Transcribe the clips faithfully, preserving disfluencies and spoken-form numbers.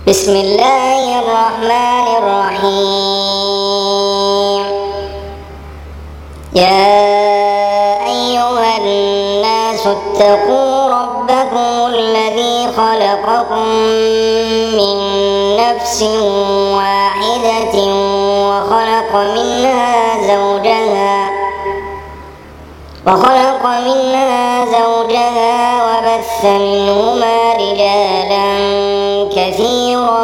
بسم الله الرحمن الرحيم. يا أيها الناس اتقوا ربكم الذي خلقكم من نفس واحدة وخلق منها زوجها وخلق منها زوجها وبث منهما رجالا كثيرا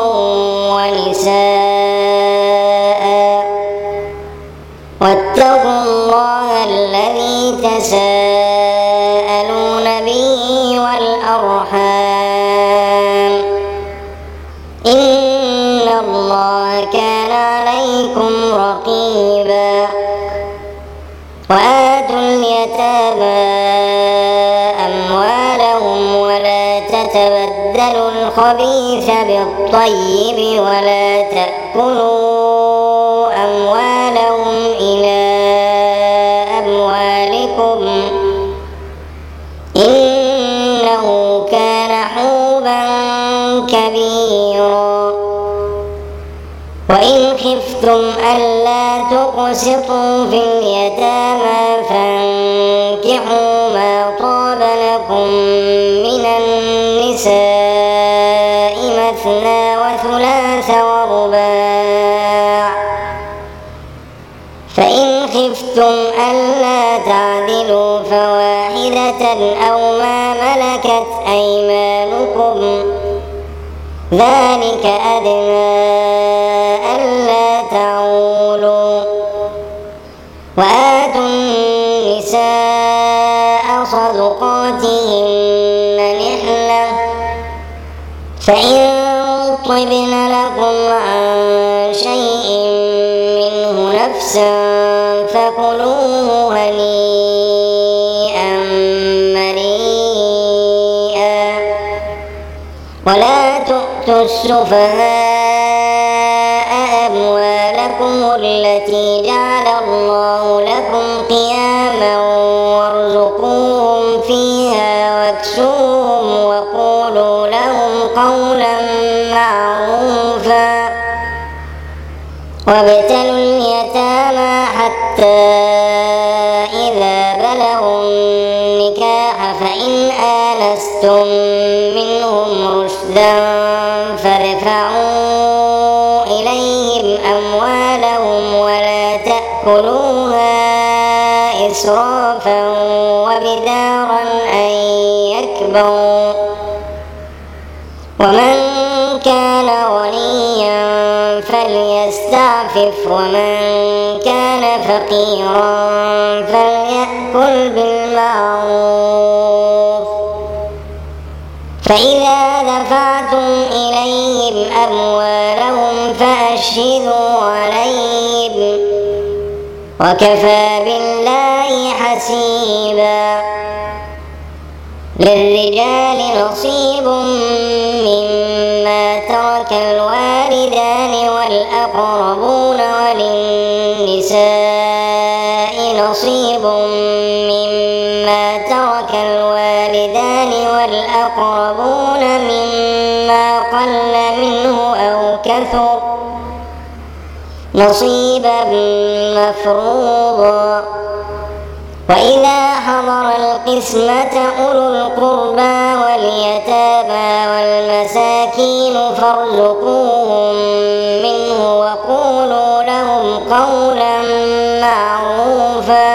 ونساء واتقوا الله الذي تساءلون به والأرحام إن الله كان عليكم رقيبا. وآتوا اليتامى أموالهم ولا تتبدلوا الخبيث بالطيب ولا تأكلوا أموالهم إلى أموالكم إنه كان حوبا كبيرا. وإن خفتم ألا تقسطوا في اليتامى فانكحوا ما طاب لكم من النساء مثنى وثلاث ورباع، فإن خفتم ألا تعدلوا فواحدة أو ما ملكت أيمانكم ذلك أدنى ألا تعولوا. وآتوا النساء صدقاتهن نحلة فإن طبن لكم عن شيء منه نفسا فكلوه هنيئا مريئا. ولا تؤتوا السفهاء أموالكم التي جعل الله لكم قياما وارزقوهم فيها واكسوهم وقولوا لهم قولا معروفا. وابتلوا اليتامى حتى إذا بلغوا النكاح فإن آنستم منهم رشدا فادفعوا إليهم أموالهم ولا تأكلوها إسرافا وبدارا أن يكبروا. ومن كان غنيا فليستعفف ومن كان فقيرا فليأكل بالمعروف. فإذا دفعتم إليهم أموالهم فأشهدوا عليهم وكفى بالله حسيبا. للرجال نصيب مما ترك الوالدان والأقربون وللنساء نصيب مما ترك الوالدان والأقربون مما قل منه أو كثر نصيبا مفروضا. وإذا حضر القسمة أولو القربى واليتامى والمساكين فارزقوهم منه وقولوا لهم قولا معروفا.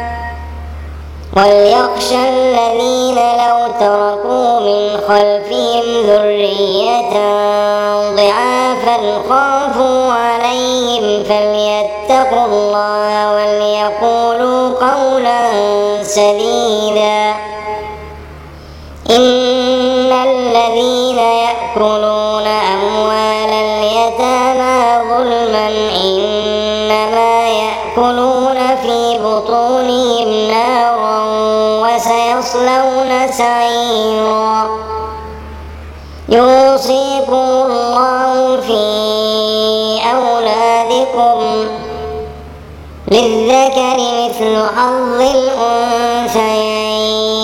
وليخشى الذين لو تركوا من خلفهم ذرية ضعافا خافوا عليهم فليتقوا الله وليقولوا قولا سديدا. إن الذين يأكلون أموال اليتامى ظلما إنما يأكلون في بطونهم نارا وسيصلون سعيرا. يوصيكم الله في أولادكم للذكر مثل حظ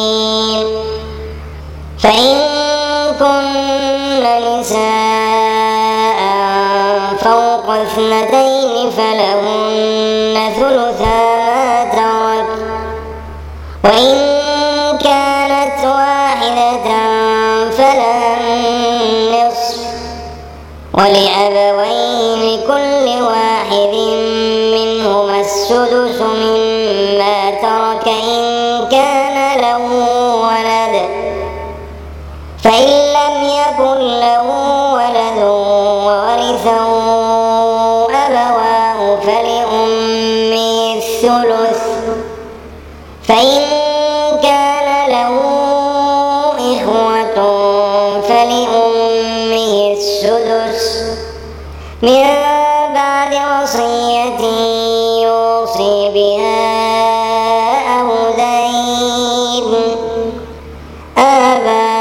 الأنثيين فإن كن نساء فوق اثنتين فلهن ثلثا ما ترك، وإن كانت واحدة فلها النصف، ولأبويه لكل واحد منهما السدس مما ترك إن كان له ولد، فإن لم يكن له ولد وورثه أبواه فلأمه الثلث، فإن كان له إخوة فلأمه السدس من بعد وصية يوصي بها أو دين. آباؤكم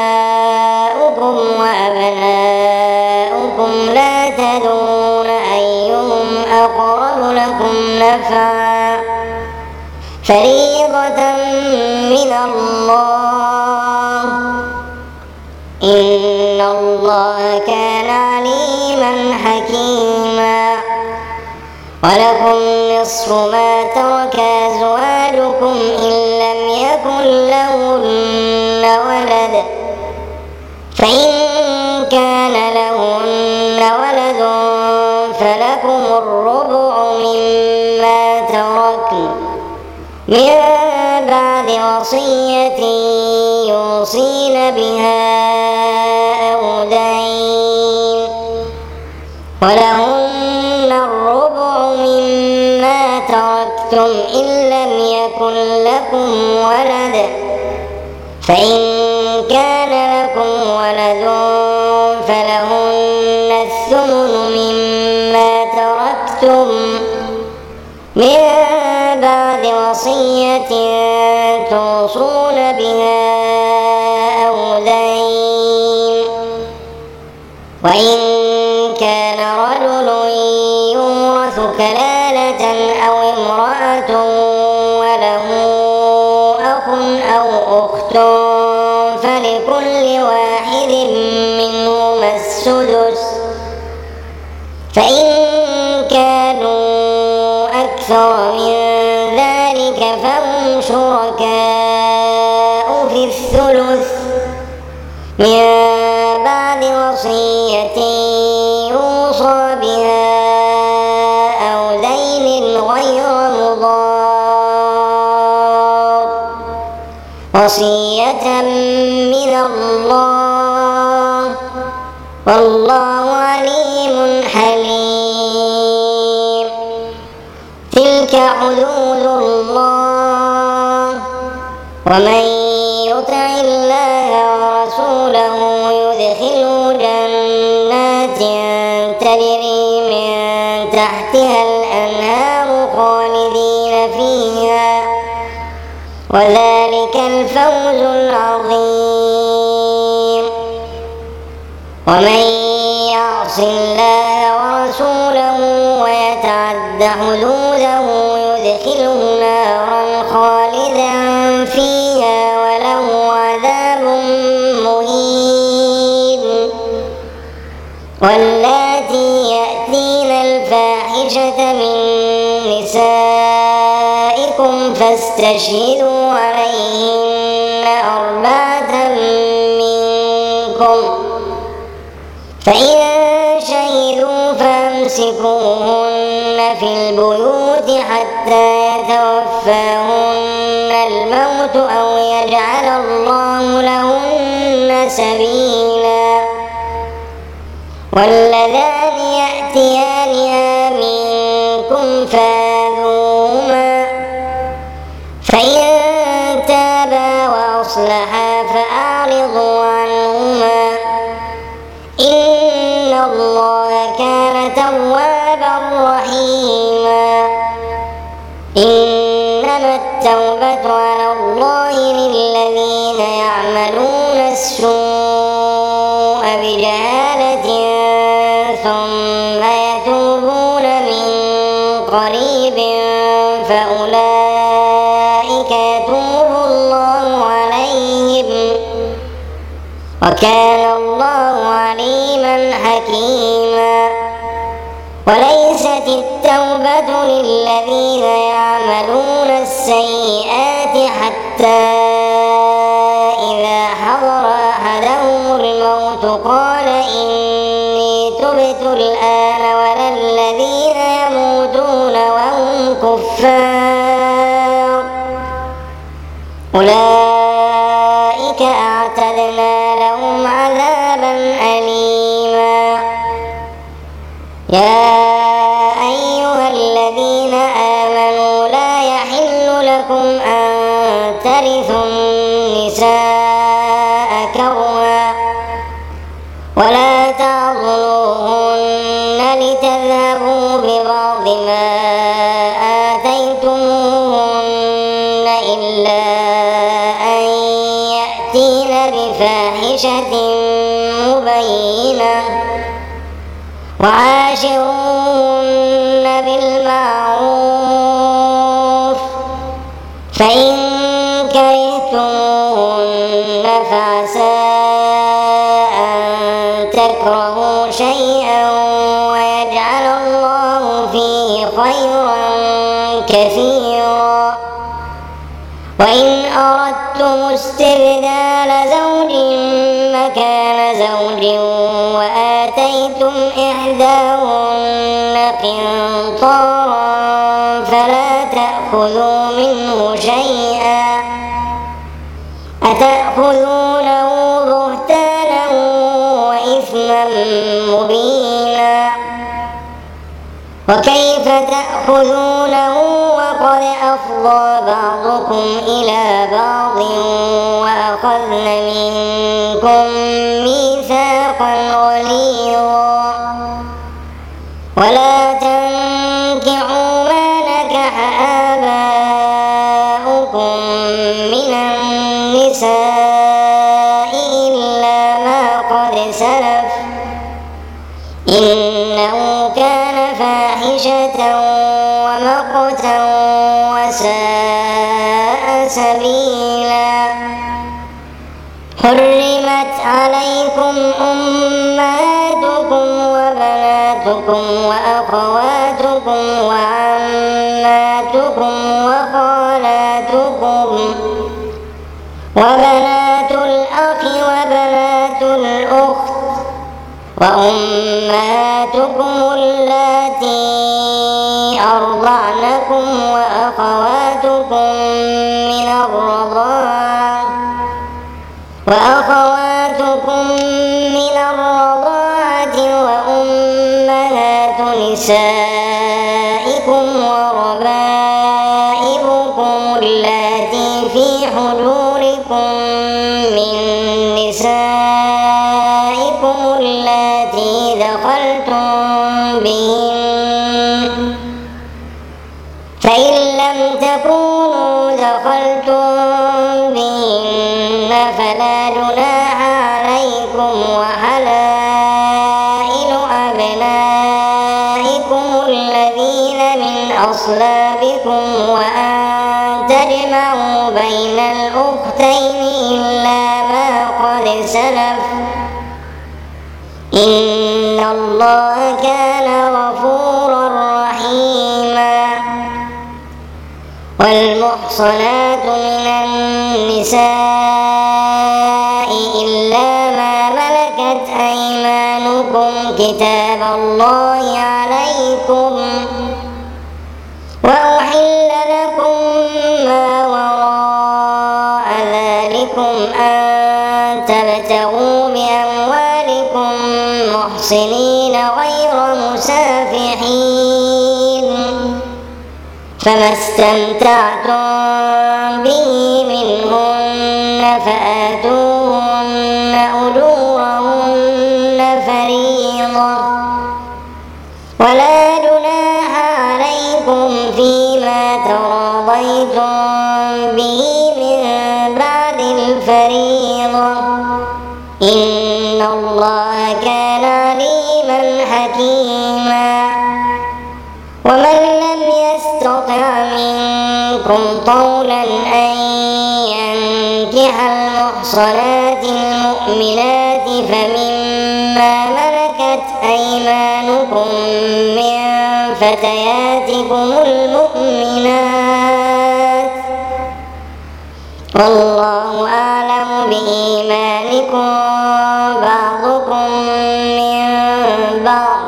وأبناؤكم لا تدرون أيهم أقرب لكم نفعا، فريضة من الله، إن الله كان عليما حكيما. ولكم نصف ما ترك أزواجكم إن لم يكن لهن ولد، فإن كان لهن ولد فلكم الربع مما تركن من بعد وصية يوصين بها أو دين، ولهن الربع مما تركتم إن لم يكن لكم ولد، فإن كان لكم ولد فلهن الثمن مما تركتم من بعد وصية توصون بها أو دين. وإن كان رجل يورث كلالة أو امرأة وله أخ أو أخت فلكل واحد منهما السدس، فإن كانوا أكثر من ذلك فهم شركاء في الثلث من بعد وصية يوصى بها أو دين غير مضار، وصية من الله، والله عليم حليم. تلك حدود الله، ومن يطع الله ورسوله يدخله جنات تجري من تحتها الأنهار خالدين فيها، وذلك الفوز العظيم. ومن يعص الله ورسوله ويتعد حدوده يدخله نارا خالدا فيها وله عذاب مهين. واللاتي يأتين الفاحشة من نسائكم فاستشهدوا عليهن أربعة منكم، فإن شهدوا فامسكوهن في البيوت حتى يتوفاهن الموت أو يجعل الله لهن سبيلا. واللذان يأتيانها منكم فآذوهما، فإن تابا وأصلحا فأعرضوا عنهما، إن الله كان توابا رحيما. إنما التوبة على الله للذين يعملون السوء بجهالة ثم يتوبون من قريب فأولئك يتوب الله عليهم، وكان الله عليما حكيما. وليست التوبة للذين يعملون السيئات حتى إذا حضر أحدهم الموت قال إني تبت الآن ولا الذين يموتون وهم كفار أولئك أعتدنا لهم عذابا أليما. يا أيها الذين آمنوا لا يحل لكم أن ترثوا النساء كرها ولا تعضلوهن لتذهبوا ببعض ما آتيتموهن إلا أن يأتين بفاحشة مبينة وعاشروهن بالمعروف فإن كرهتموهن فعسى أن تكرهوا شيئا ويجعل الله فيه خيرا كثيرا. وإن أردتم استبدال زوج مكان زوج وآتيتم إحداهن قنطارا فلا تأخذوا منه شيئا أتأخذونه بهتانا وإثما مبينا. وكيف تأخذونه وقد أفضى بعضكم إلى بعض وأخذن منكم ميثاقا غليظا. ولا تنكحوا ما نكح آباؤكم من النساء إلا ما قد سلف إنه كان فاحشة ومقتا وساء سبيلا. حرمت عليكم أمهاتكم وبناتكم وأخواتكم وعماتكم وخالاتكم وبنات الأخ وبنات الأخت وأمهاتكم اللاتي أرضعنكم وأخواتكم من الرضاعة وأخواتكم من الرضاعة وأمهات نسائكم وربائبكم اللاتي في حجوركم من نسائكم اللاتي دخلتم بهن فإن لم تكونوا دخلتم بهن فلا جناح عليكم وحلائل أبنائكم الذين من أصلابكم وأن تجمعوا بين الأختين إلا ما قد سلف إن الله كان غفورا رحيما. والمحصنات من النساء إلا ما ملكت أيمانكم كتاب الله عليكم وأحل لكم ما وراء ذلكم أن تبتغوا بأموالكم محصنين غير مسافحين فما استمتعتم به منهن فآتوهن أجورهن فريضة ولا جناح عليكم فيما تراضيتم به من بعد الفريضة إن الله كان عليما حكيما. ومن لم يستطع منكم طولا أن ينكح المحصنات المؤمنات فمما ملكت أيمانكم من فتياتكم المؤمنات والله أعلم بإيمانكم بعضكم من بعض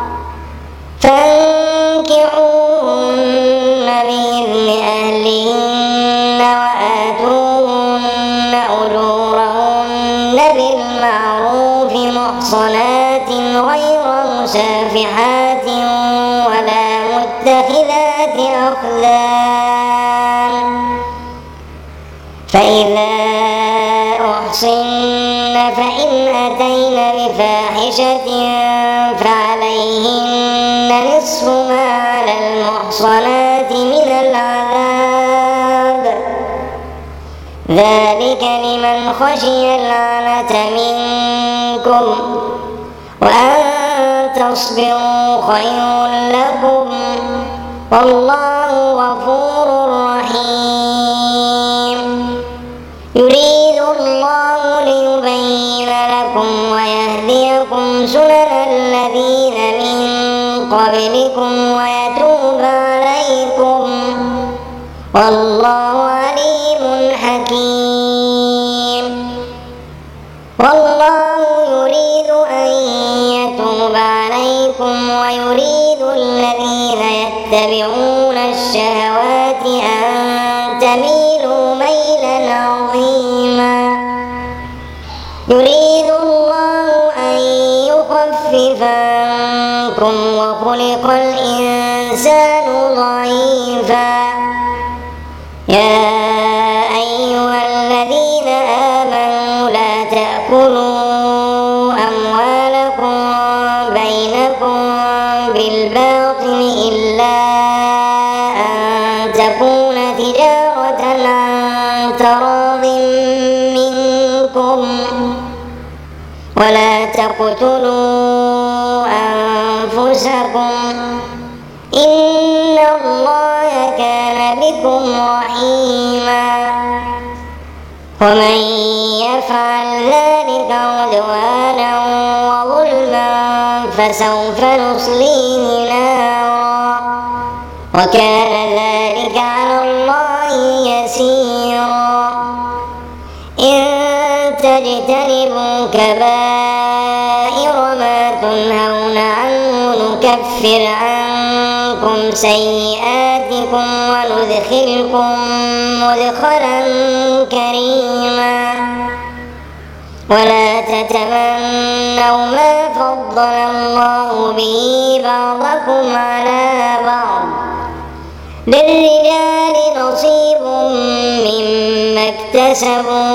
فانكحوهن بإذن أهلهن وآتوهن أجورهن بالمعروف محصنات غير مسافحات ولا متخذات أخدان فإذا أحصن فإن أتين بفاحشة فعليهن نصف ما على المحصنات من العذاب ذلك لمن خشي العنة منكم وأن تصبروا خير لكم والله غفور رحيم يريد الله ليبين لكم ويهديكم سنن الذين من قبلكم ويتوب عليكم والله عليم حكيم والله يريد أن يتوب عليكم ويريد الذين يتبعون الشهوات أن تميلوا ميلا عظيما يريد الله أن يخفف عنكم وخلق الإنسان ضعيفا يا أيها الذين آمنوا لا تأكلوا أموالكم بينكم بالباطل إلا أن تكون تجارة عن تراض منكم ولا تقتلوا أنفسكم إن الله كان بكم رحيما ومن يفعل ذلك عدوانا وظلما فسوف نصليه نارا وكان ذلك على الله يسيرا إن تجتنبوا كبائر ما تنهون عنه نكفر عنكم سيئاتكم وندخلكم مدخلا كريما ولا تتمنوا ما فضل الله به بعضكم على بعض للرجال نصيب مما اكتسبوا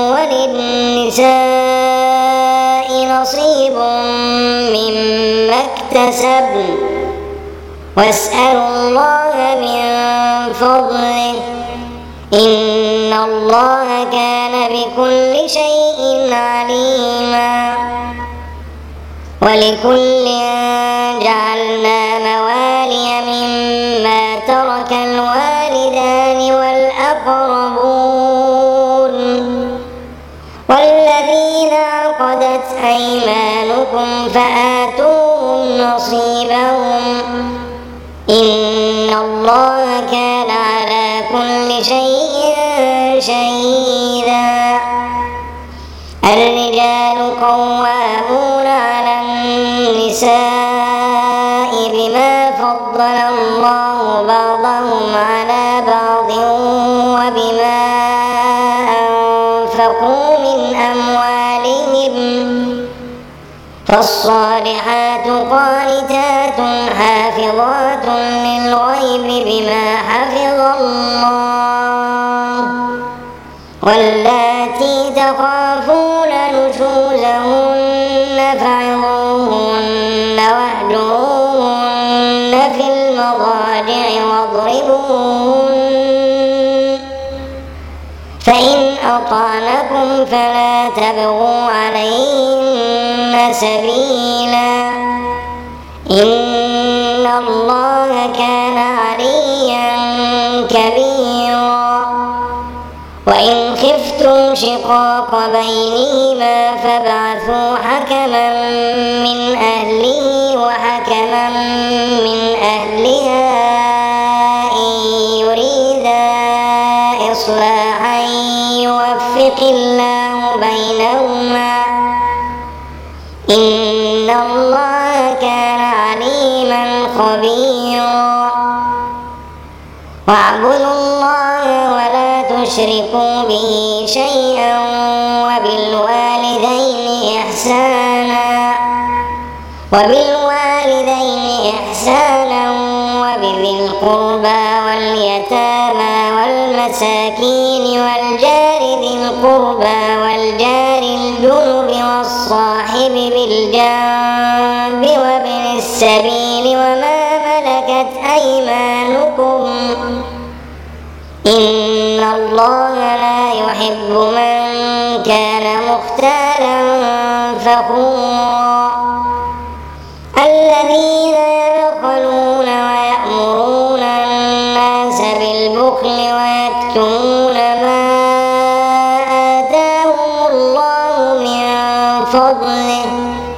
وللنساء نصيب مما اكتسبن واسألوا الله من فضله إن الله كان بكل شيء عليما ولكل جعلنا موالي مما ترك الوالدان والأقربون والذين عقدت أيمانكم فآتوهم نصيبهم إن الله كان على كل شيء شهيدا الرجال قوامون على النساء بما فضل الله بعضهم على بعض وبما أنفقوا من أموالهم فالصالحات قانتات حافظات للغيب بما حفظ الله واللاتي تخافون نشوزهن فعظوهن واهجروهن في المضاجع واضربوهن فإن أطعنكم فلا تبغوا عليهن سبيلا إن الله كان عليا كبيرا وإن خفتم شقاق بينهما فابعثوا حكما من أهله وحكما من أهلها واعبدوا الله ولا تشركوا به شيئا وبالوالدين إحسانا وبالوالدين إحسانا وبذي القربى واليتامى والمساكين والجار ذي القربى والجار الجنب والصاحب بالجنب وابن السبيل وما ملكت أيمانكم إن الله لا يحب من كان مختالا فخورا الذين يبخلون ويأمرون الناس بالبخل ويكتمون ما آتاهم الله من فضله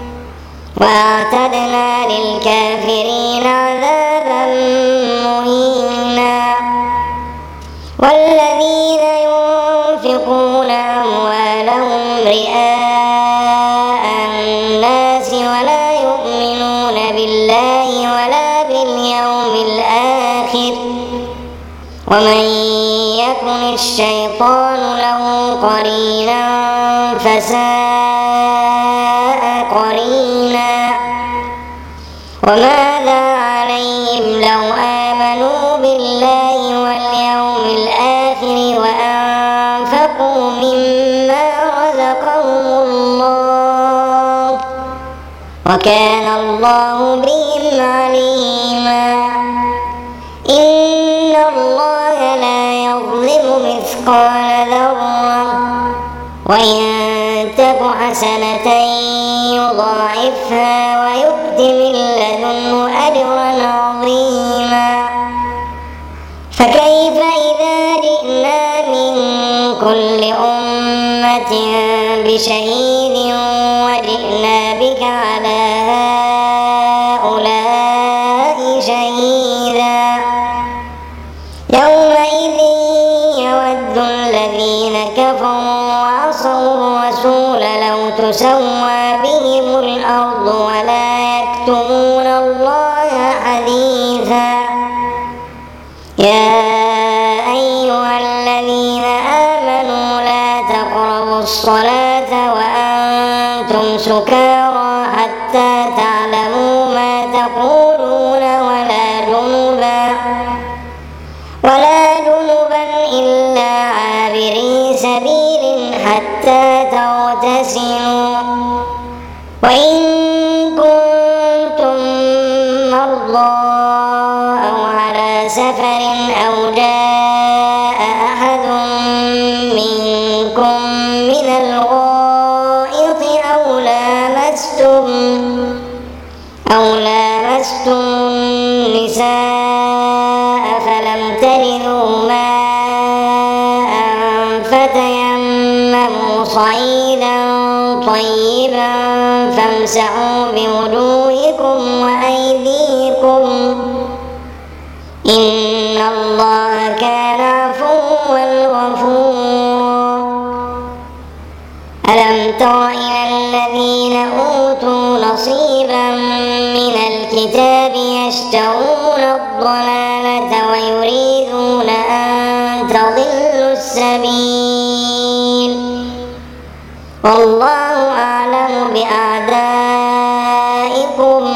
وأعتدنا للكافرين عذابا مهينا والذين ينفقون أموالهم رئاء الناس ولا يؤمنون بالله ولا باليوم الآخر ومن يكن الشيطان له قرينا فساء قرينا وماذا عليهم لو آمنوا بالله واليوم الآخر وأنفقوا مما رزقهم الله وكان الله بهم عليما إن الله لا يظلم مثقال ذرة وإن تك حسنة يضاعفها ويؤت من لدنه أجرا عظيما فكيف إذا جئنا من كل أمة بشهيد وجئنا بك على هؤلاء شهيدا يومئذ يود الذين كفروا وعصوا الرسول لو تسوى بهم الأرض ولا يكتمون الله حديثا يا أيها الذين آمنوا لا تقربوا الصلاة وأنتم سكارى حتى تعلموا ما تقولون ولا جنبا ولا جنبا إلا عابري سبيل حتى تغتسلوا وإن كنتم مرضى أو على سفر أو جاء أحد منكم من الغائط أو لامستم أو لامستم النساء فلم تجدوا ماء فتيمموا صعيدا طيبا فامسحوا بوجوهكم وأيديكم إن الله كان عفوا غفورا ألم تر إلى الذين أوتوا نصيبا من الكتاب يشترون الضلالة ويريدون أن تضلوا السبيل والله أعلم بأعدائكم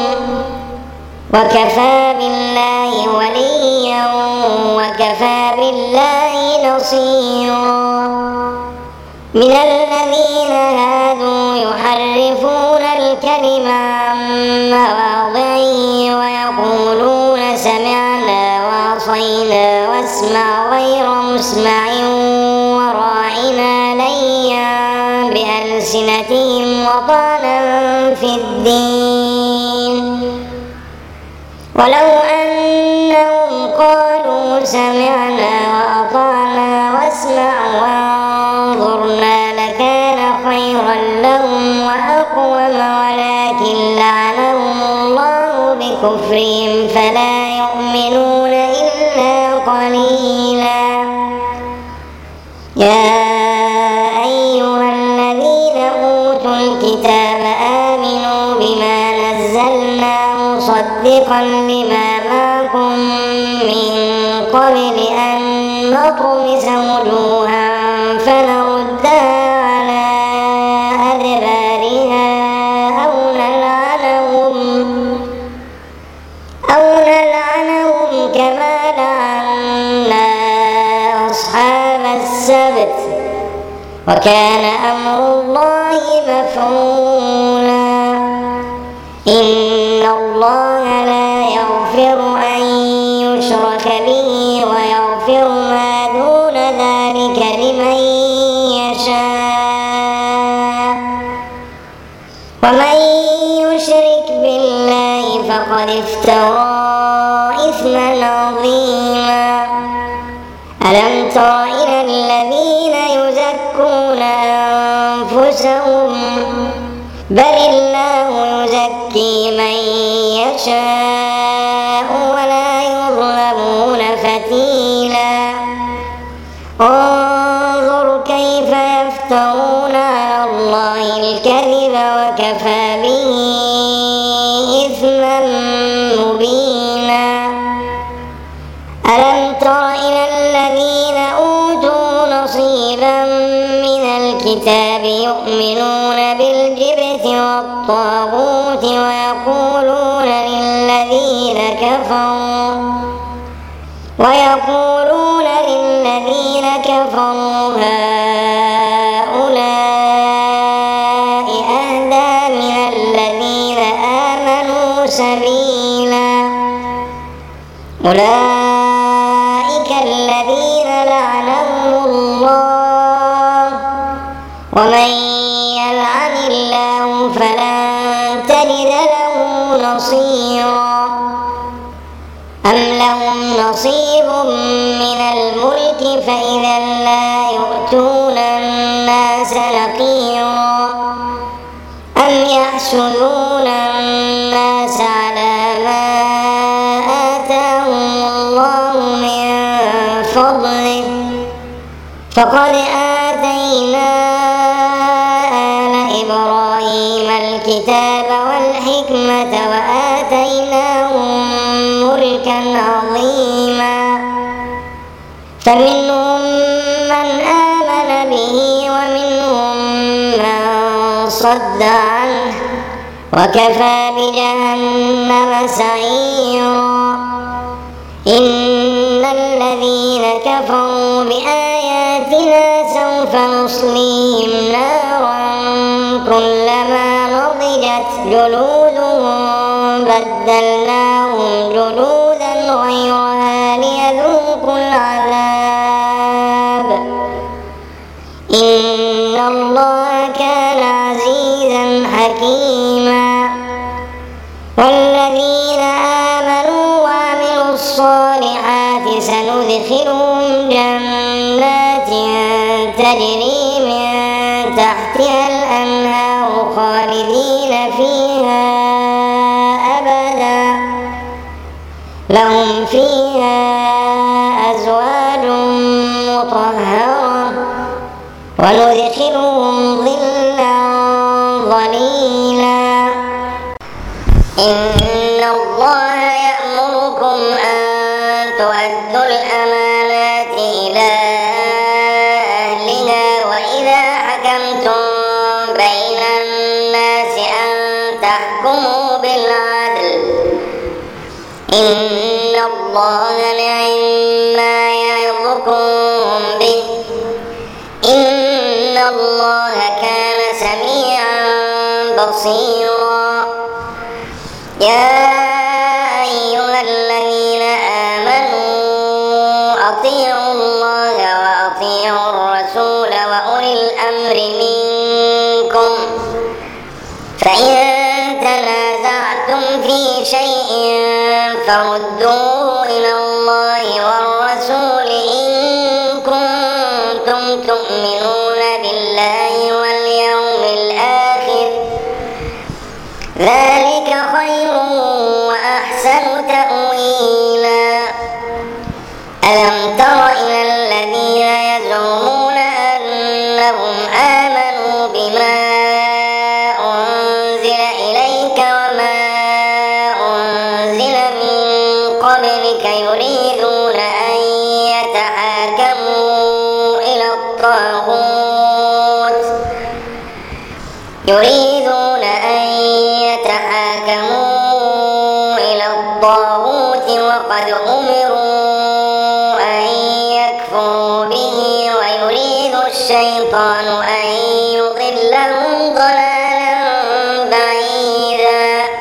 وكفى بالله وليا وكفى بالله نصيرا من الذين هادوا يحرفون الكلم عن مواضعه ويقولون سمعنا وعصينا واسمع غير مسمع وراعنا ليا بألسنتهم وطعنا في الدين ولو أنهم قالوا سمعنا وأطعنا واسمع وانظرنا لكان خيرا لهم وأقوم ولكن لعنهم الله بكفرهم فلا يؤمنون إلا قليلا يا أيها الذين أوتوا الكتاب آمنوا بما نزلنا مصدقا لما معكم من قبل أن نطمس وجوها فنردها على أدبارها أو نلعنهم أو نلعنهم كما لعنا أصحاب السبت وكان أمر الله مفعولا. إن الله لا يغفر أن يشرك به ويغفر ما دون ذلك لمن يشاء ومن يشرك بالله فقد افترى إثما عظيما. ألم تر إلى الذين يزكون أنفسهم بل الله يزكي من يشاء ولا يظلمون فتيلا. انظر كيف يفترون على الله الكذب وكفى به إثما مبينا. ألم تر إلى الذين أوتوا نصيبا من الكتاب يؤمنون بالجبت والطاغوت ويقولون للذين كفروا ويقولون للذين كفروا هؤلاء أهدى من الذين آمنوا سبيلا. أولئك الذين لعنهم الله ومن يلعن الله فلن تجد له نصيرا. أم لهم نصيب من الملك فإذا لا يؤتون الناس نقيرا. أم يحسدون الناس على ما آتاهم الله من فضله فقد آتينا آل إبراهيم الكتاب والحكمة وآتيناهم ملكا عظيما. فمنهم من آمن به ومنهم من صد عنه وكفى بجهنم سعيرا. إن الذين كفروا بآياتنا سوف نصليهم نارا كلما نضجت جلودهم بدلناهم جلودا غيرها ليذوقوا العذاب إن الله كان عزيزا حكيما. والذين آمنوا وعملوا الصالحات سندخلهم جنات تجري من تحتها الأنهار خالدين فيها أبدا لهم فيها أزواج مطهرة وندخلهم ظلا ظليلا. إن الله يأمركم أن تؤدوا الأمانات إلى أهلها وإذا حكمتم بين الناس أن تحكموا بالعدل إن الله نعم ما يعظكم به إن الله كان سميعا بصيرا. يا أيها الذين آمنوا أطيعوا الله وأطيعوا الرسول وأولي الأمر منكم فإن تنازعتم في شيء فردوه إلى الله والرسول إن كنتم تؤمنون بالله واليوم الآخر ذلك خير وأحسن تأويلا. ألم تر إلى الذين يزعمون أنهم آمنوا بما أنزل إليك وما أنزل من قبلك يريدون أن وقد أمروا أن يكفروا به ويريد الشيطان أن يضلهم ضلالا بعيدا.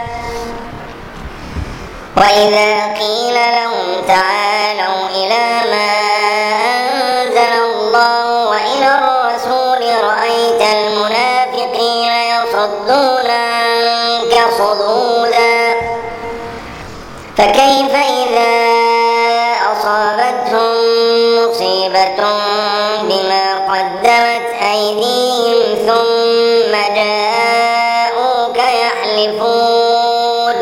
وإذا قيل لهم تعالوا إلى ما أنزل الله وإلى الرسول رأيت المنافقين يصدون عنك صدودا. فكيف إذا أصابتهم مصيبة بما قدمت أيديهم ثم جاءوك يحلفون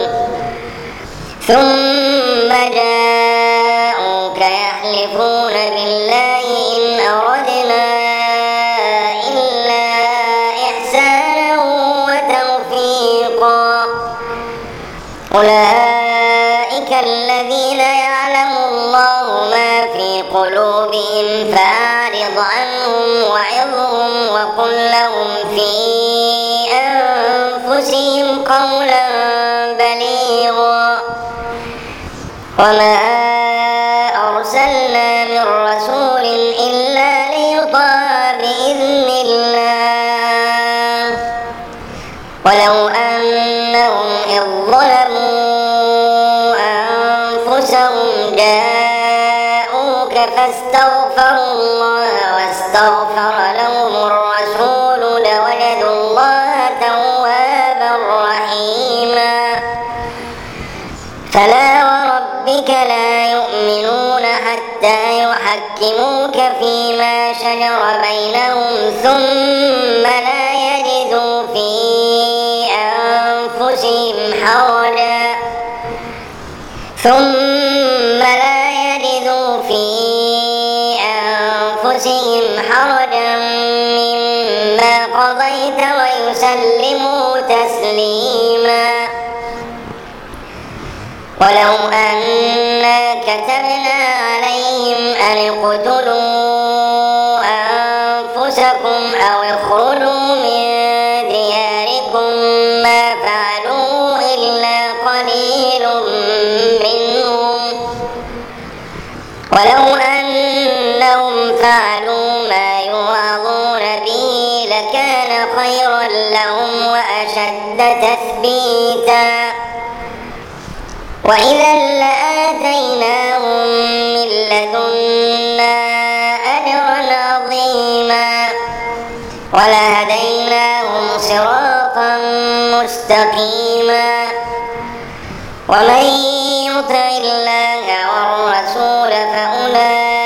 ثم جاءوك يحلفون بالله إن أردنا إلا إحسانا وتوفيقا أولئك الذين يعلم الله ما في قلوبهم فأعرض عنهم وعظهم وقل لهم في أنفسهم قولا بليغا. وما أرسلنا من رسول إلا ليطاع بإذن الله ولو أنهم إذ ظلموا أنفسهم جاءوك فاستغفروا الله واستغفر لهم الرسول لوجدوا الله توابا رحيما. فلا وربك لا يؤمنون حتى يحكموك فيما شجر بينهم ثم لا يجدوا في أنفسهم حرجا ثم لا يجدوا في أنفسهم حرجا مما قضيت ويسلموا تسليما. ولو أنا كتبنا عليهم أن اقتلوا أنفسكم أو اخرجوا من دياركم ما فعلوا إلا قليل منهم ولو أنهم فعلوا ما يوعظون به لكان خيرا لهم وأشد تثبيتا. وإذا لآتيناهم من لدنا أجرا عظيما ولهديناهم صراطا مستقيما. ومن يطع الله والرسول فأولئك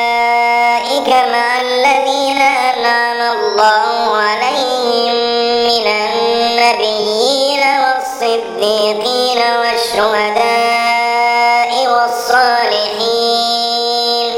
مع الذين أنعم الله عليهم من النبيين والصديقين والشهداء والصالحين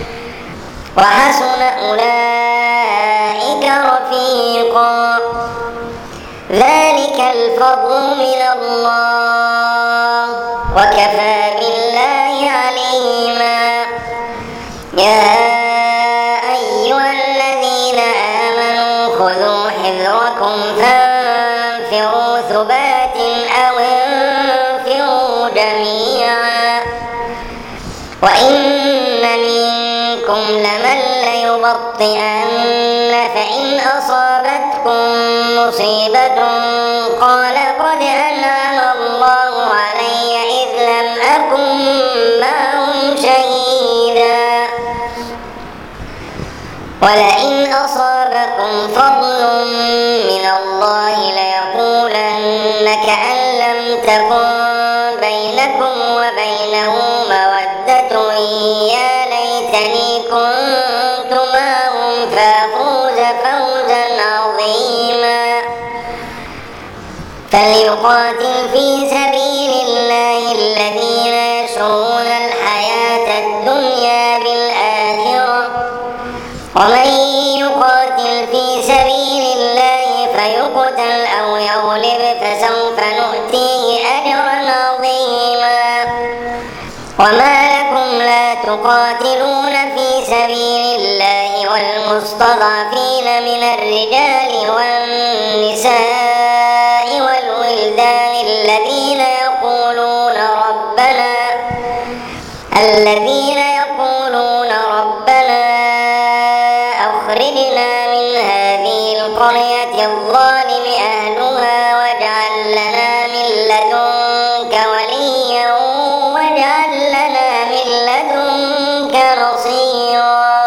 وحسن أولئك رفيقا. ذلك الفضل من الله وكفى بالله عليما. يا أيها الذين آمنوا خذوا حذركم فانفروا ثبات أو انفروا جميعا. وإن منكم لمن ليبطئن فإن أصابتكم مصيبة قال قد أنعم الله علي إذ لم أكن معهم شهيدا. ولئن أصابكم فضل من الله ليقولن كأن لم تكن بينكم وبينه مودة يا ليتني كنت معهم فأفوز فوزا عظيما. فليقاتل في سبيل الله الذين يشرون الحياة الدنيا بالآخرة ومن يقاتل في سبيل الله فيقتل أو يغلب فسوف نؤتيه أجرا عظيما. وما لكم لا تقاتلون في سبيل الله والمستضعفين من الرجال والنساء والولدان الذين يقولون ربنا الذين يقولون ربنا أخرجنا من هذه القرية الظالم أهلها واجعل لنا من لدنك وليا واجعل لنا من لدنك نصيرا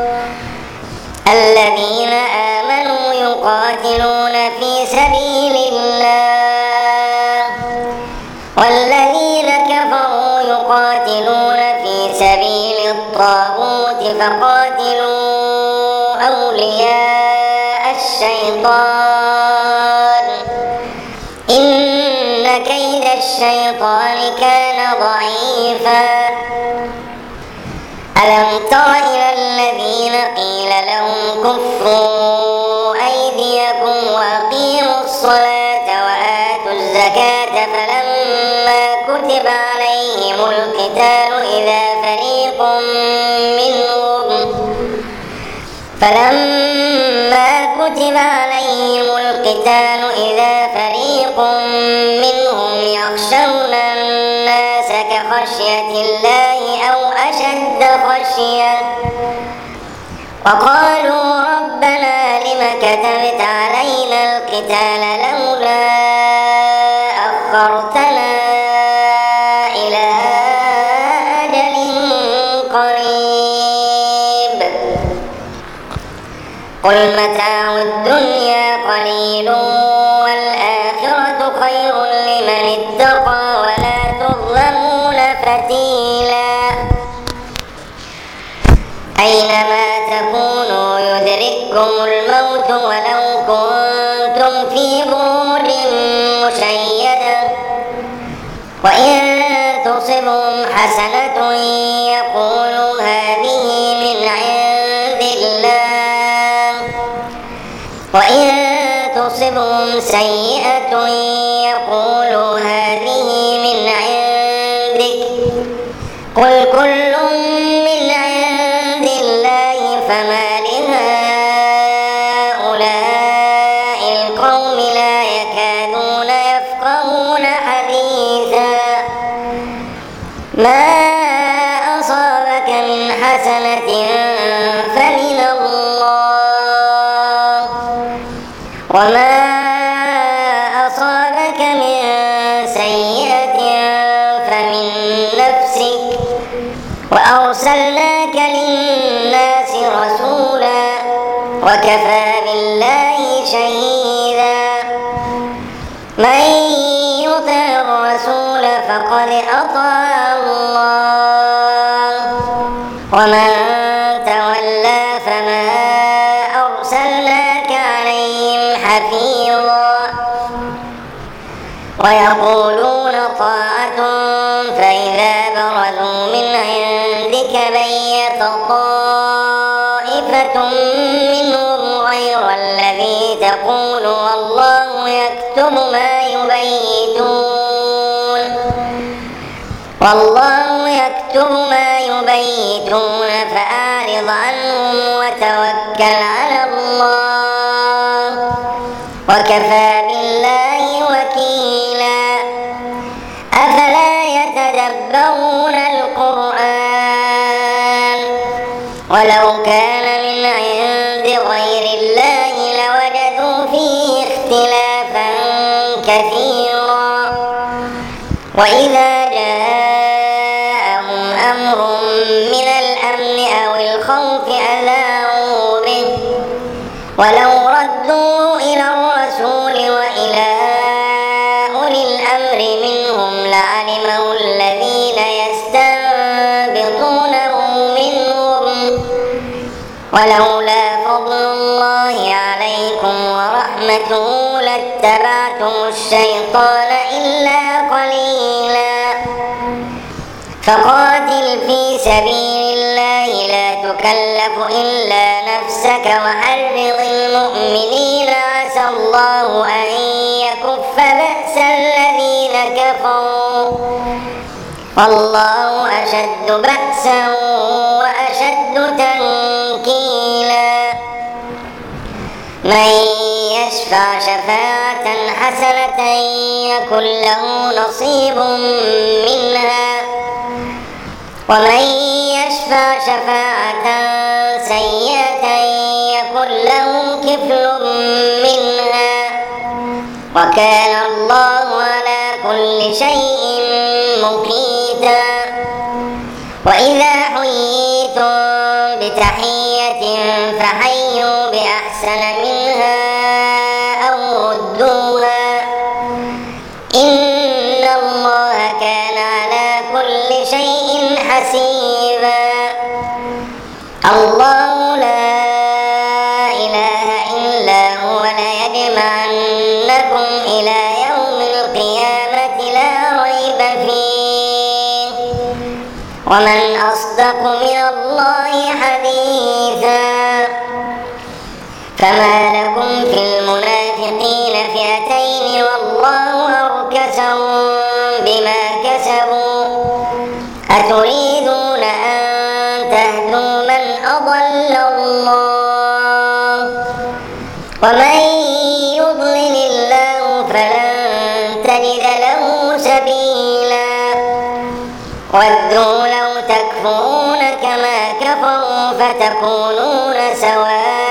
الذين آمنوا يقاتلون في سبيل الله والذين كفروا يقاتلون في سبيل الطاغوت فقاتلوا أولياء الشيطان إن كيد الشيطان كان ضعيفا ألم تر إلى الذين قيل لهم كفوا أيديكم وأقيموا الصلاة وآتوا الزكاة فلما كتب عليهم القتال إذا فريق منهم فلما كتب عليهم القتال إذا فريق منهم يخشون الناس كخشية الله أو أشد خشية وقالوا ربنا لم كتبت علينا القتال لولا أخرتنا إلى أجل قريب قل متاع الدنيا قليل والآخرة خير لمن اتقى ولا تظلمون فتيلا أينما تكونوا يدرككم الموت ولو كنتم في بروج مشيدة وإن تصبهم حسنة يقولوا هذه من عند الله وإن تصبهم سيئة يقولوا هذه من عندك قل كل من عند الله فما لهؤلاء القوم لا يكادون يفقهون حديثا ما أصابك من حسنة فمن الله وما أصابك من سيئة فمن نفسك وأرسلناك للناس رسولا وكفى بالله شهيدا من يطع الرسول فقد أطاع الله ومن تولى فما أرسلناك عليهم حفيظا ويقولون طاعة فإذا برزوا من عندك بيت طائفة منهم غير الذي تقول والله يكتب ما يبيتون والله يكتب ما يبيتون فأعرض عنهم وتوكل على الله وكفى بالله وكيلا أفلا يتدبرون القرآن ولو كان من عند غير الله لوجدوا فيه اختلافا كثيرا وإذا جاءهم أمر من الأمن أو الخوف أذاعوا به ولو ردوا إلى الرسول وإلى أولي الأمر منهم لعلمه الذين يستنبطونه منهم ولولا فضل الله عليكم ورحمته لاتبعتم الشيطان إلا قليلا فقاتل في سبيل الله لا تكلف إلا نفسك وحرض المؤمنين عسى الله أن يكف بأس الذين كفروا والله أشد بأسا وأشد تنكيلا من يشفع شفاعة حسنة يكن له نصيب منها ومن يشفع شفاعة سيئة يكن له كفل منها وكان الله على كل شيء مقيتا. وإذا حييتم بتحية فحيوا بأحسن منها أو ردوها إن الله كان على كل شيء حسيبا. الله لا إله إلا هو ليجمعنكم إلى يوم القيامة لا ريب فيه ومن أصدق من الله حديثا. فما لكم في المنافقين فئتين والله أركسهم بما كسبوا أتريدون أن تهدوا من أضل الله ومن يضلل الله فلن تجد له سبيلا. ودوا لو تكفرون كما كفروا فتكونون سواء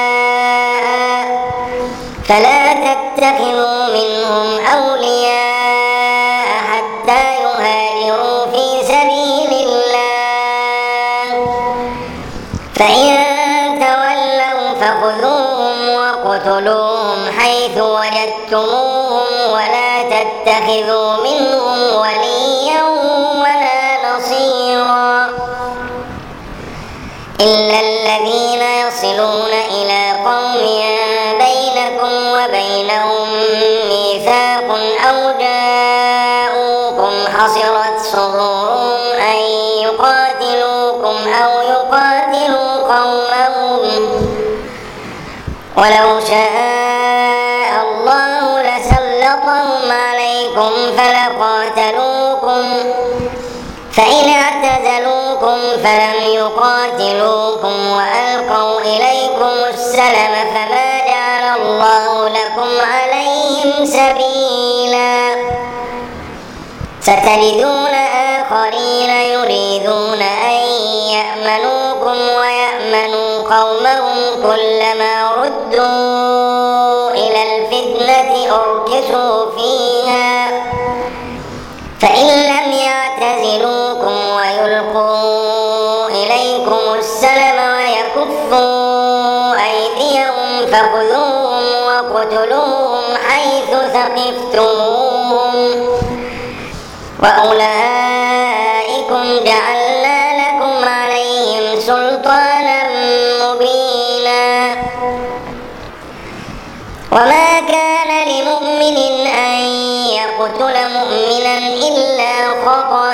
فلا تتخذوا منهم أولياء حتى يهاجروا في سبيل الله فإن تولوا فخذوهم وقتلوهم حيث وجدتموهم ولا تتخذوا منهم وليا ولا نصيرا إلا الذين يصلون إلى قوم بينكم وبينهم ميثاق أو جاءوكم حصرت صدورهم أن يقاتلوكم أو يقاتلوا قومهم ولو شاء الله لسلطهم عليكم فلقاتلوكم فإن اعتزلوكم فلم يقاتلوكم وألقوا إليكم السلم فما جعل الله لكم عليهم سبيلا. ستجدون آخرين يريدون أن يأمنوكم ويأمنوا قومهم كلما ردوا إلى الفتنة أركسوا فيها فإن لم يعتزلوكم ويلقوا إليكم السلم ويكفوا أيديهم فخذوهم وقتلوهم حيث ثقفتموهم وأولئكم جعلنا لكم عليهم سلطانا مبينا. وما كان لمؤمن أن يقتل مؤمنا إلا خطأ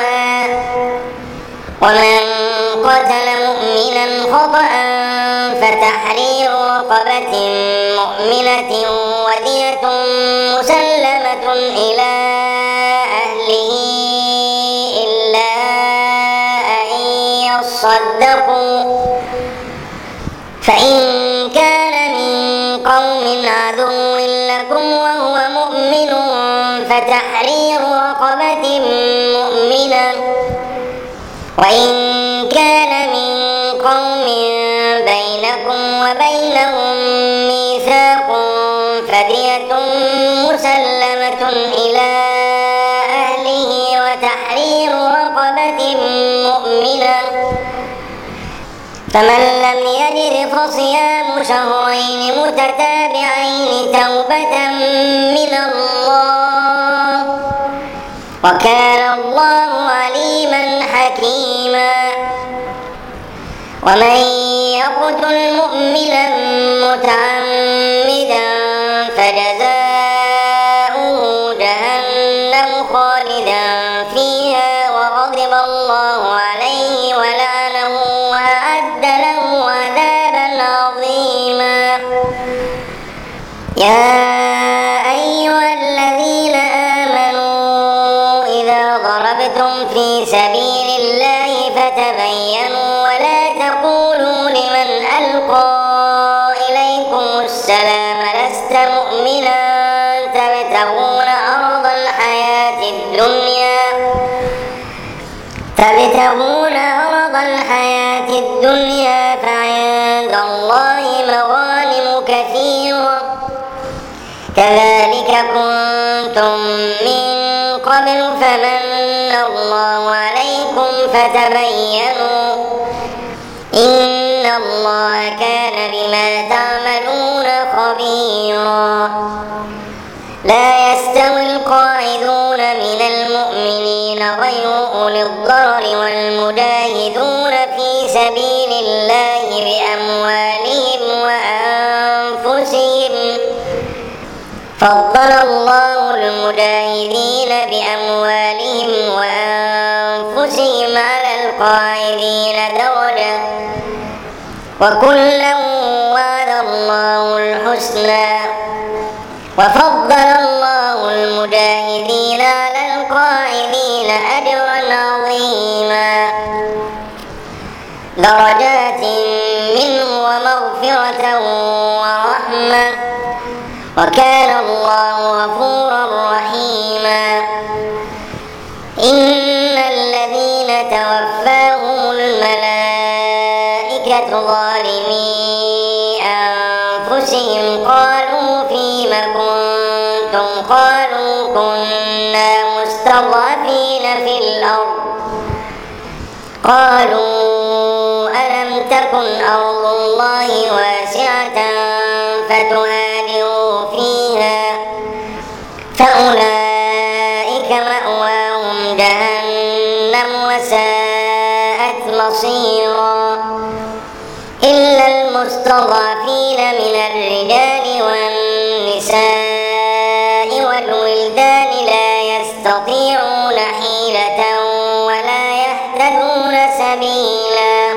ومن قتل مؤمنا خطأ فتحرير رقبة مؤمنة ودية مسلمة إلى أهله إلا أن يصدقوا فإن كان من قوم عدو لكم وهو مؤمن فتحرير رقبة مؤمنة وإن كان من قوم بينكم وبينهم ميثاق فدية مسلمة إلى أهله وتحرير رقبة مؤمنة فمن لم يجد فصيام شهرين متتابعين توبة من الله وكان الله عليما حكيما. ومن يقتل مؤمنا متعمدا فجزاؤه جهنم خالدا فيها وغضب الله عليه ولعنه وأعد له عذابا عظيما. يا أيها الذين آمنوا إذا ضربتم في سبيل الله فتبينوا ولا تقولوا لمن ألقى إليكم السلام لست مؤمنا تبتغون عرض الحياة الدنيا يبتغون عرض الحياة الدنيا فعند الله مغانم كثيرة كذلك كنتم من قبل فمن الله عليكم فتبينوا إن الله كان بما تعملون خبيرا. لا يستوي القاعدون من المؤمنين غير أولي الضرر والمجاهدون في سبيل الله بأموالهم وأنفسهم فضل الله المجاهدين بأموالهم وأنفسهم على القاعدين درجة وكلا وعد الله الحسنى وفضل الله المجاهدين على القاعدين أجرا عظيما درجات منه ومغفرة ورحمة وكان الله غفورا رحيما. إن الذين توفاهم الملائكة ظالمي أنفسهم قالوا فيم كنتم قالوا كنا مستضعفين في الأرض قالوا ألم تكن أرض الله واسعة فتهاجروا فيها فأولئك مأواهم جهنم وساءت مصيرا إلا المستضعفين من الرجال والنساء والولدان لا يستطيعون حيلة ولا يهتدون سبيلا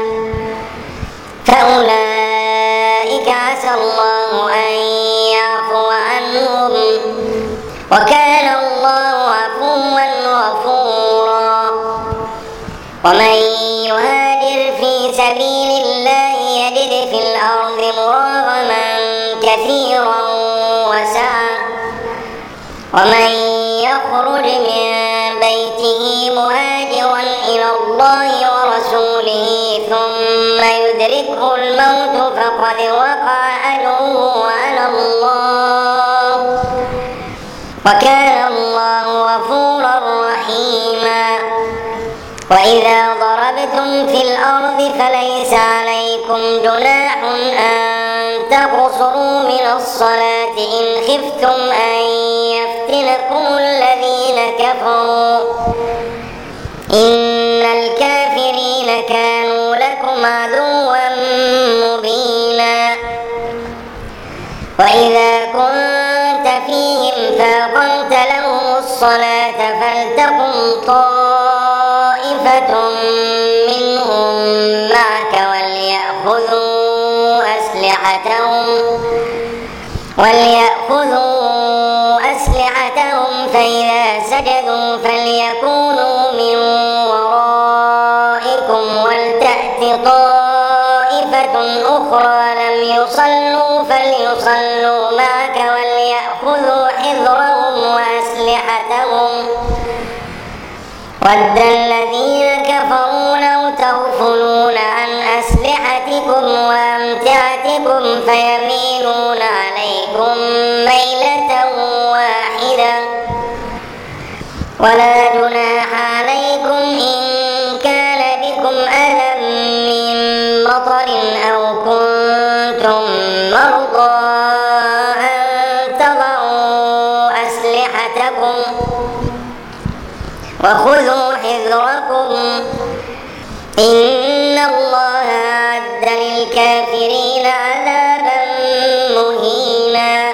فأولئك عسى الله أن يعفو عنهم وكان الله عفوا غفورا. ومن يهاجر في سبيل الله يجد في الأرض مراغما كثيرا وسعة ومن يخرج من بيته مهاجرا إلى الله ورسوله ثم يدركه الموت فقد وقع أجره على الله وكان الله غفورا رحيما. وإذا ضربتم في الأرض فليس عليكم جناح أن تقصروا من الصلاة إن خفتم أن يفتنكم الذين كفروا إن الكافرين كانوا لكم عدوا مبينا. وإذا كنت فيهم فأقمت لهم الصلاة فلتقم طائفة منهم معك وليأخذوا أسلحتهم وليأخذوا أسلحتهم فإذا سجدوا فليكونوا من ورائكم ولتأت طائفة أخرى لم يصلوا فليصلوا معك وليأخذوا حذرهم وأسلحتهم ود الذين كفروا لو تغفلون عن أسلحتكم وأمتعتكم فيميلون عليكم ميلة واحدة ولا جناح عليكم إن كان بكم أذى من مطر أو كنتم مرضى أن تضعوا أسلحتكم وخذوا حذركم إن الله أعد للكافرين عذابا مهينا.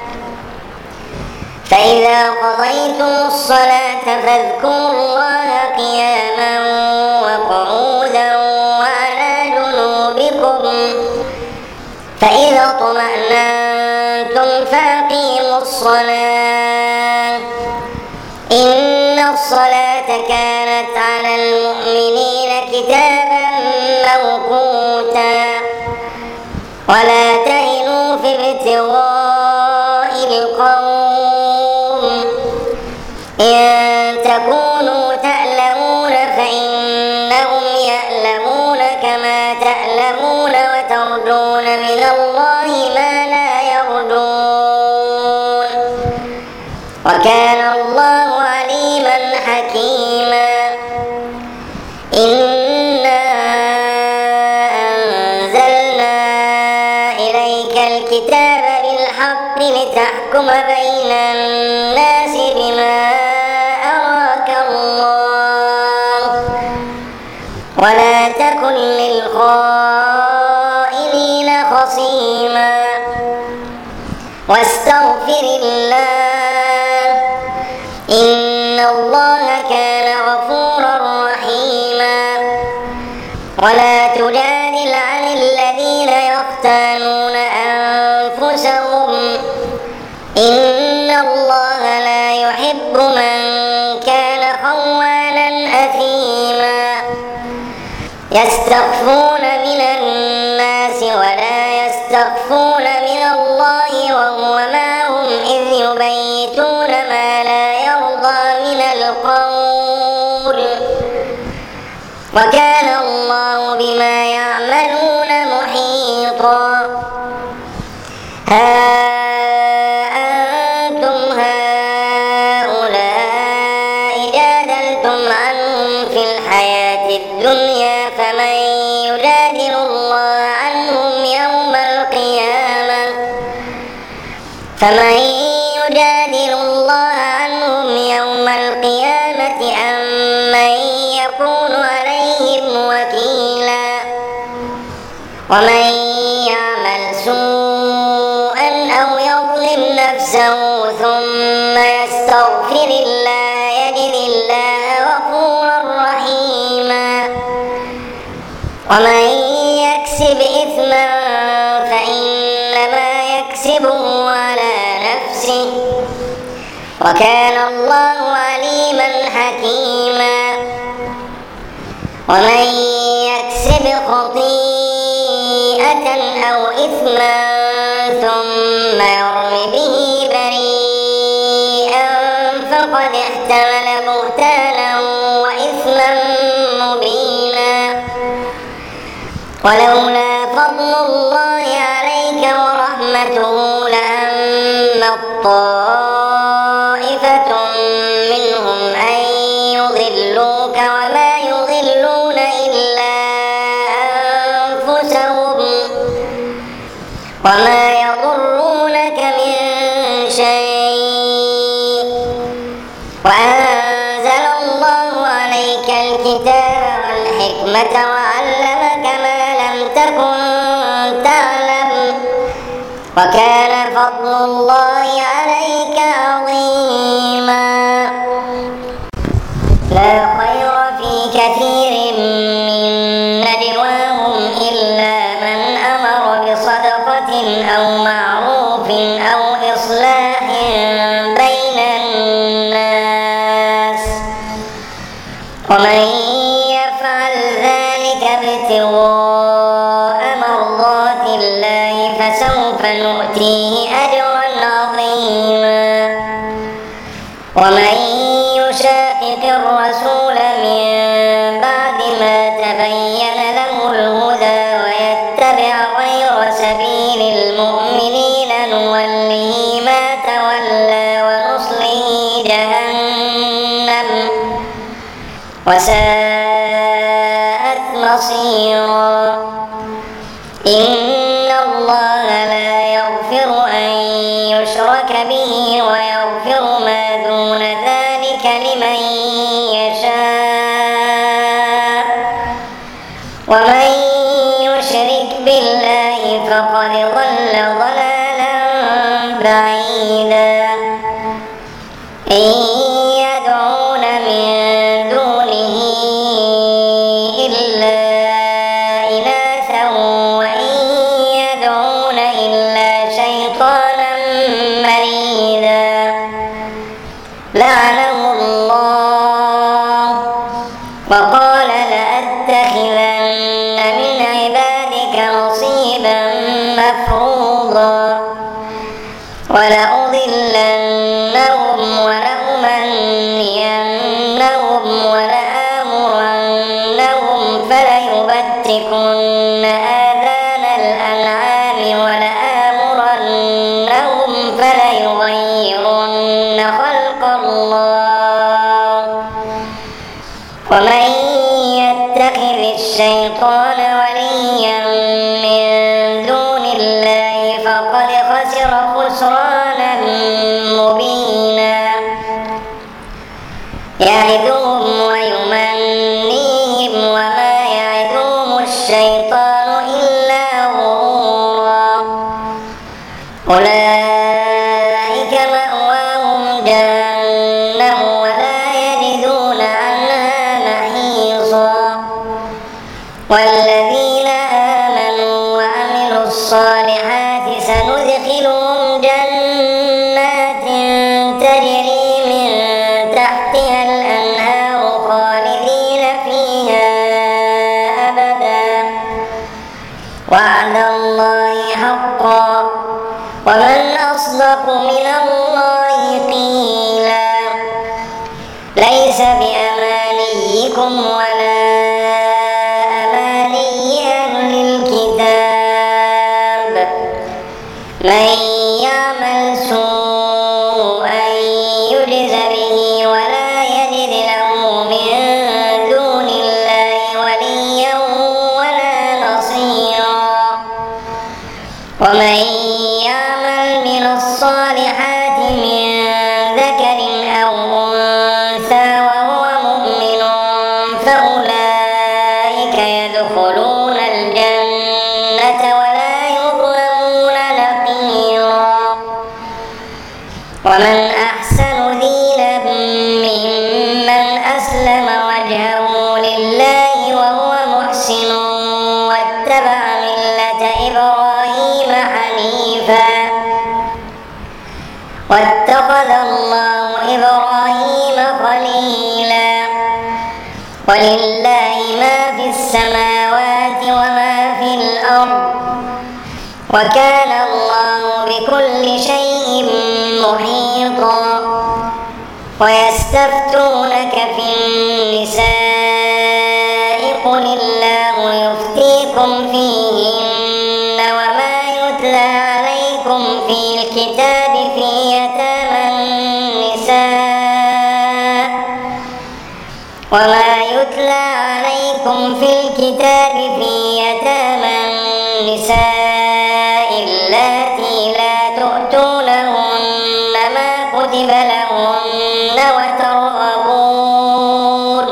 فإذا قضيتم الصلاة فاذكروا الله قياما وقعودا وعلى جنوبكم فإذا اطمأننتم فأقيموا الصلاة إن الصلاة كانت على المؤمنين كتابا موقوتا. ولا تهنوا في ابتغاء القوم إن تكونوا تألمون فإنهم وكان الله عليما حكيما. إنا أنزلنا إليك الكتاب بالحق لتحكم بين الناس بما أراك الله ولا تكن للخائنين خصيما واستغفر الله إن الله كان غفورا رحيما. ولا تجادل عن الذين يختانون أنفسهم إن الله لا يحب من كان خوانا أثيما. يستخفون من الناس ولا يستخفون من الله وهو معهم إذ يبيتون ما لا يرضى من القول وكان الله بما يعملون محيطا. ها أنتم هؤلاء جادلتم عنهم في الحياة الدنيا فمن يجادل الله عنهم يوم القيامة فمن يجادل الله عنهم يوم القيامة أم من يكون عليهم وكيلا. ومن يعمل سوءا أو يظلم نفسه ثم يستغفر الله يجد الله غفورا رحيما. ومن يكسب إثما فإنما يكسبه على نفسه وكان الله عليما حكيما. ومن يكسب خطيئة أو إثما ثم يرم به بريئا فقد احتمل بهتانا وإثما مبينا. ولولا فضل الله عليك ورحمته لهم طائفة منهم أن يضلوك وما يضلون إلا أنفسهم وما يضرونك من شيء. وأنزل الله عليك الكتاب والحكمة وعلمك ما لم تكن تعلم وكان فضل الله عليك عظيما. لا خير في كثير من نجواهم إلا من أمر بصدقة أو معروف أو إصلاح بين الناس ومن يفعل ذلك ابتغاء مرضات الله فسوف نؤتيه أجرا عظيما. ومن يشاقق الرسول من بعد ما تبين له الهدى ويتبع غير سبيل المؤمنين نوله ما تولى ونصله جهنم وساءت مصيرا. إن الله لا يغفر أن يشرك به ويغفر ما دون ذلك لمن يشاء ومن يشرك بالله فقد ضل ضلالا بعيدا. إن يدعون من دونه إلا إناثا وإن يدعون إلا شيطانا مريدا لعنه الله وقال لأتخذن من عبادك نصيبا مفروضا ولأضلنهم ولأمنينهم ولآمرنهم فليبتكن آذان الأنعام ولآمرنهم فليغيرن خلق يتخذ الشيطان وليا من دون الله فقد خسر خسرانا مبينا يعدهم ويمنيهم وما يعدهم الشيطان إلا غرورا أولئك مأواهم جهنم ولا يجدون عنها محيصا والذين آمنوا وعملوا الصالحات سندخلهم جنات تجري من تحتها الأنهار خالدين فيها أبدا وعد الله حقا ومن أصدق من الله قيلا ليس بأمانيكم ولا أماني أهل الكتاب من يعمل سوءا يجز به ولا يجد له من دون الله وليا ولا نصيرا ومن يعمل من الصالحات من ذكر أو أنثى وهو مؤمن فأولئك يدخلون الجنة ولا يظلمون نقيرا ومن أحسن دينا ممن أسلم وجهه لله وهو محسن واتبع ملة إبراهيم حنيفا واتخذ الله إبراهيم خليلا ولله ما في السماوات وما في الأرض وكان الله بكل شيء محيطا ويستفتونك في النساء قل الله يفتيكم فيهن وما يتلى عليكم في الكتاب في يتامى النساء وما يتلى عليكم في الكتاب في يتامى النساء اللاتي لا تؤتونهن ما كتب لهن وترغبون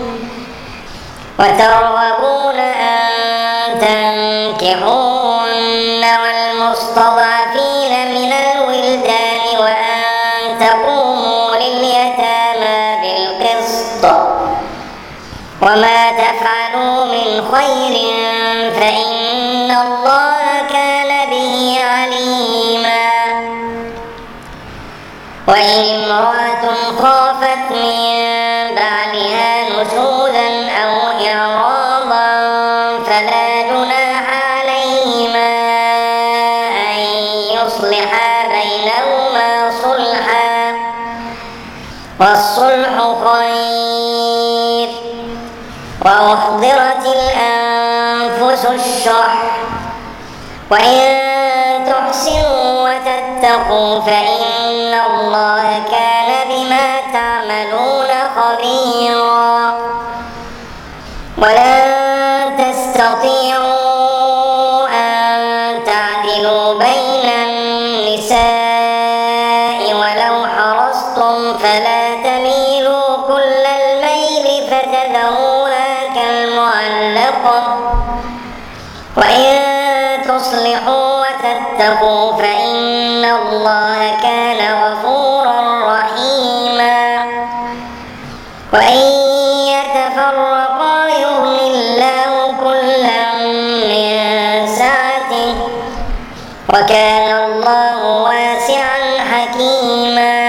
وترغبون أن تنكحوهن والمستضعفين من الولدان وأن تقوموا لليتامى بالقسط وما تفعلوا من خير فإن الله كان به عليما وإن امرأة خافت من بعلها نشوزا أو إعراضا فلا جناح عليهما أن يصلحا بينهما صلحا والصلح خير وأحضرت الأنفس الشح وإن تحسنوا وتتقوا فإن الله كان بما تعملون خبيرا ولن تستطيعوا أن تعدلوا بين النساء ولو حرصتم فلا تميلوا كل الميل فتذروها كالمعلقة وإن تصلحوا وتتقوا فإن الله كان غفورا رحيما وإن يتفرقا يغن الله كلا من سعته وكان الله واسعا حكيما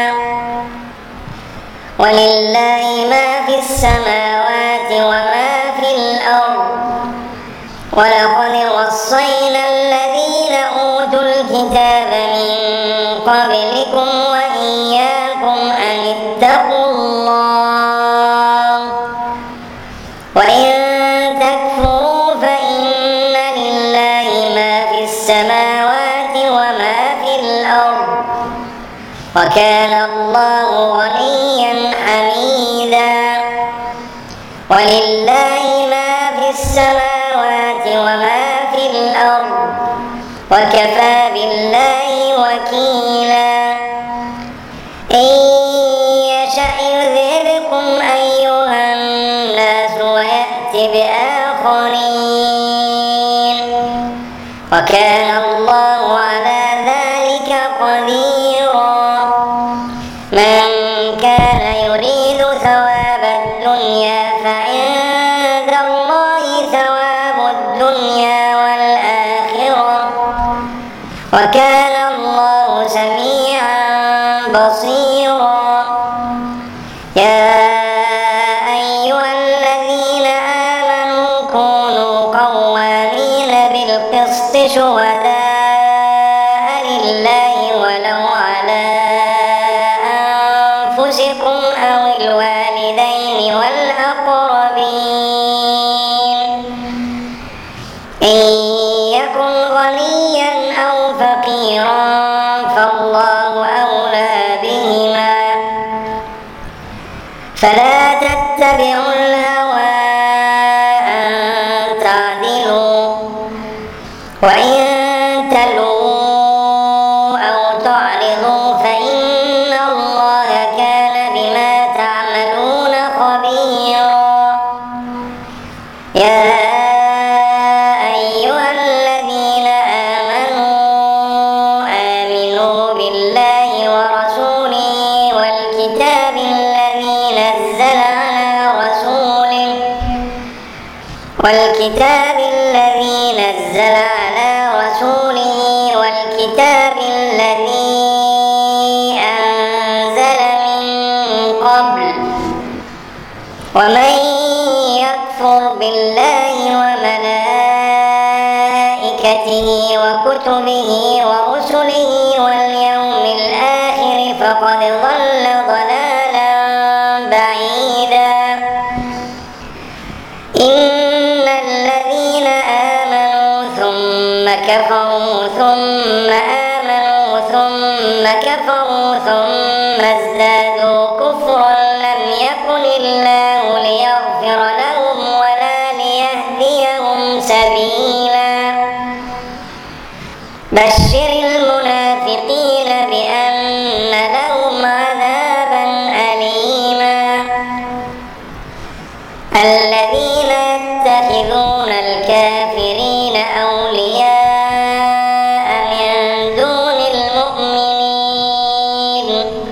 ولله ما في السماوات وما في الأرض ولقد وصينا الذين أوتوا الكتاب من قبلكم وإياكم أن اتقوا الله وإن تكفروا فإن لله ما في السماوات وما في الأرض وكان الله غنيا حميدا ولله ما السماوات وما في الأرض وكفى بالله وكيلا إن يشأ يذهبكم أيها الناس ويأت بآخرين وكان الله على ذلك قديرا من كان يريد ثواب الدنيا فعند الله ثواب الدنيا والآخرة وكان الله سميعا بصيرا يا أيها الذين آمنوا كونوا قوامين بالقسط شهداء لله ولو على أنفسكم أو الوالدين والأقربين إن يكن غنيا أو فقيرا فالله أولى بهما فلا تتبعوا الهوى أن تعدلوا وإن تلووا أو تعرضوا فإن الله كان بما تعملون خبيرا يا أيها الذين آمنوا آمنوا بالله ورسوله والكتاب الذي نزل على رسوله والكتاب الذي نزل على رسوله والكتاب الذي أنزل من قبل ومن يكفر بالله وملائكته وكتبه ورسله واليوم الآخر فقد ضل ضلالا بعيدا إن الذين آمنوا ثم كفروا ثم آمنوا ثم كفروا ثم ازدادوا كفرا لم يكن الله ليغفر لهم ولا ليهديهم سبيلا بشر المنافقين بأن لهم عذابا أليما الذين يتخذون الكافرين أولياء من دون المؤمنين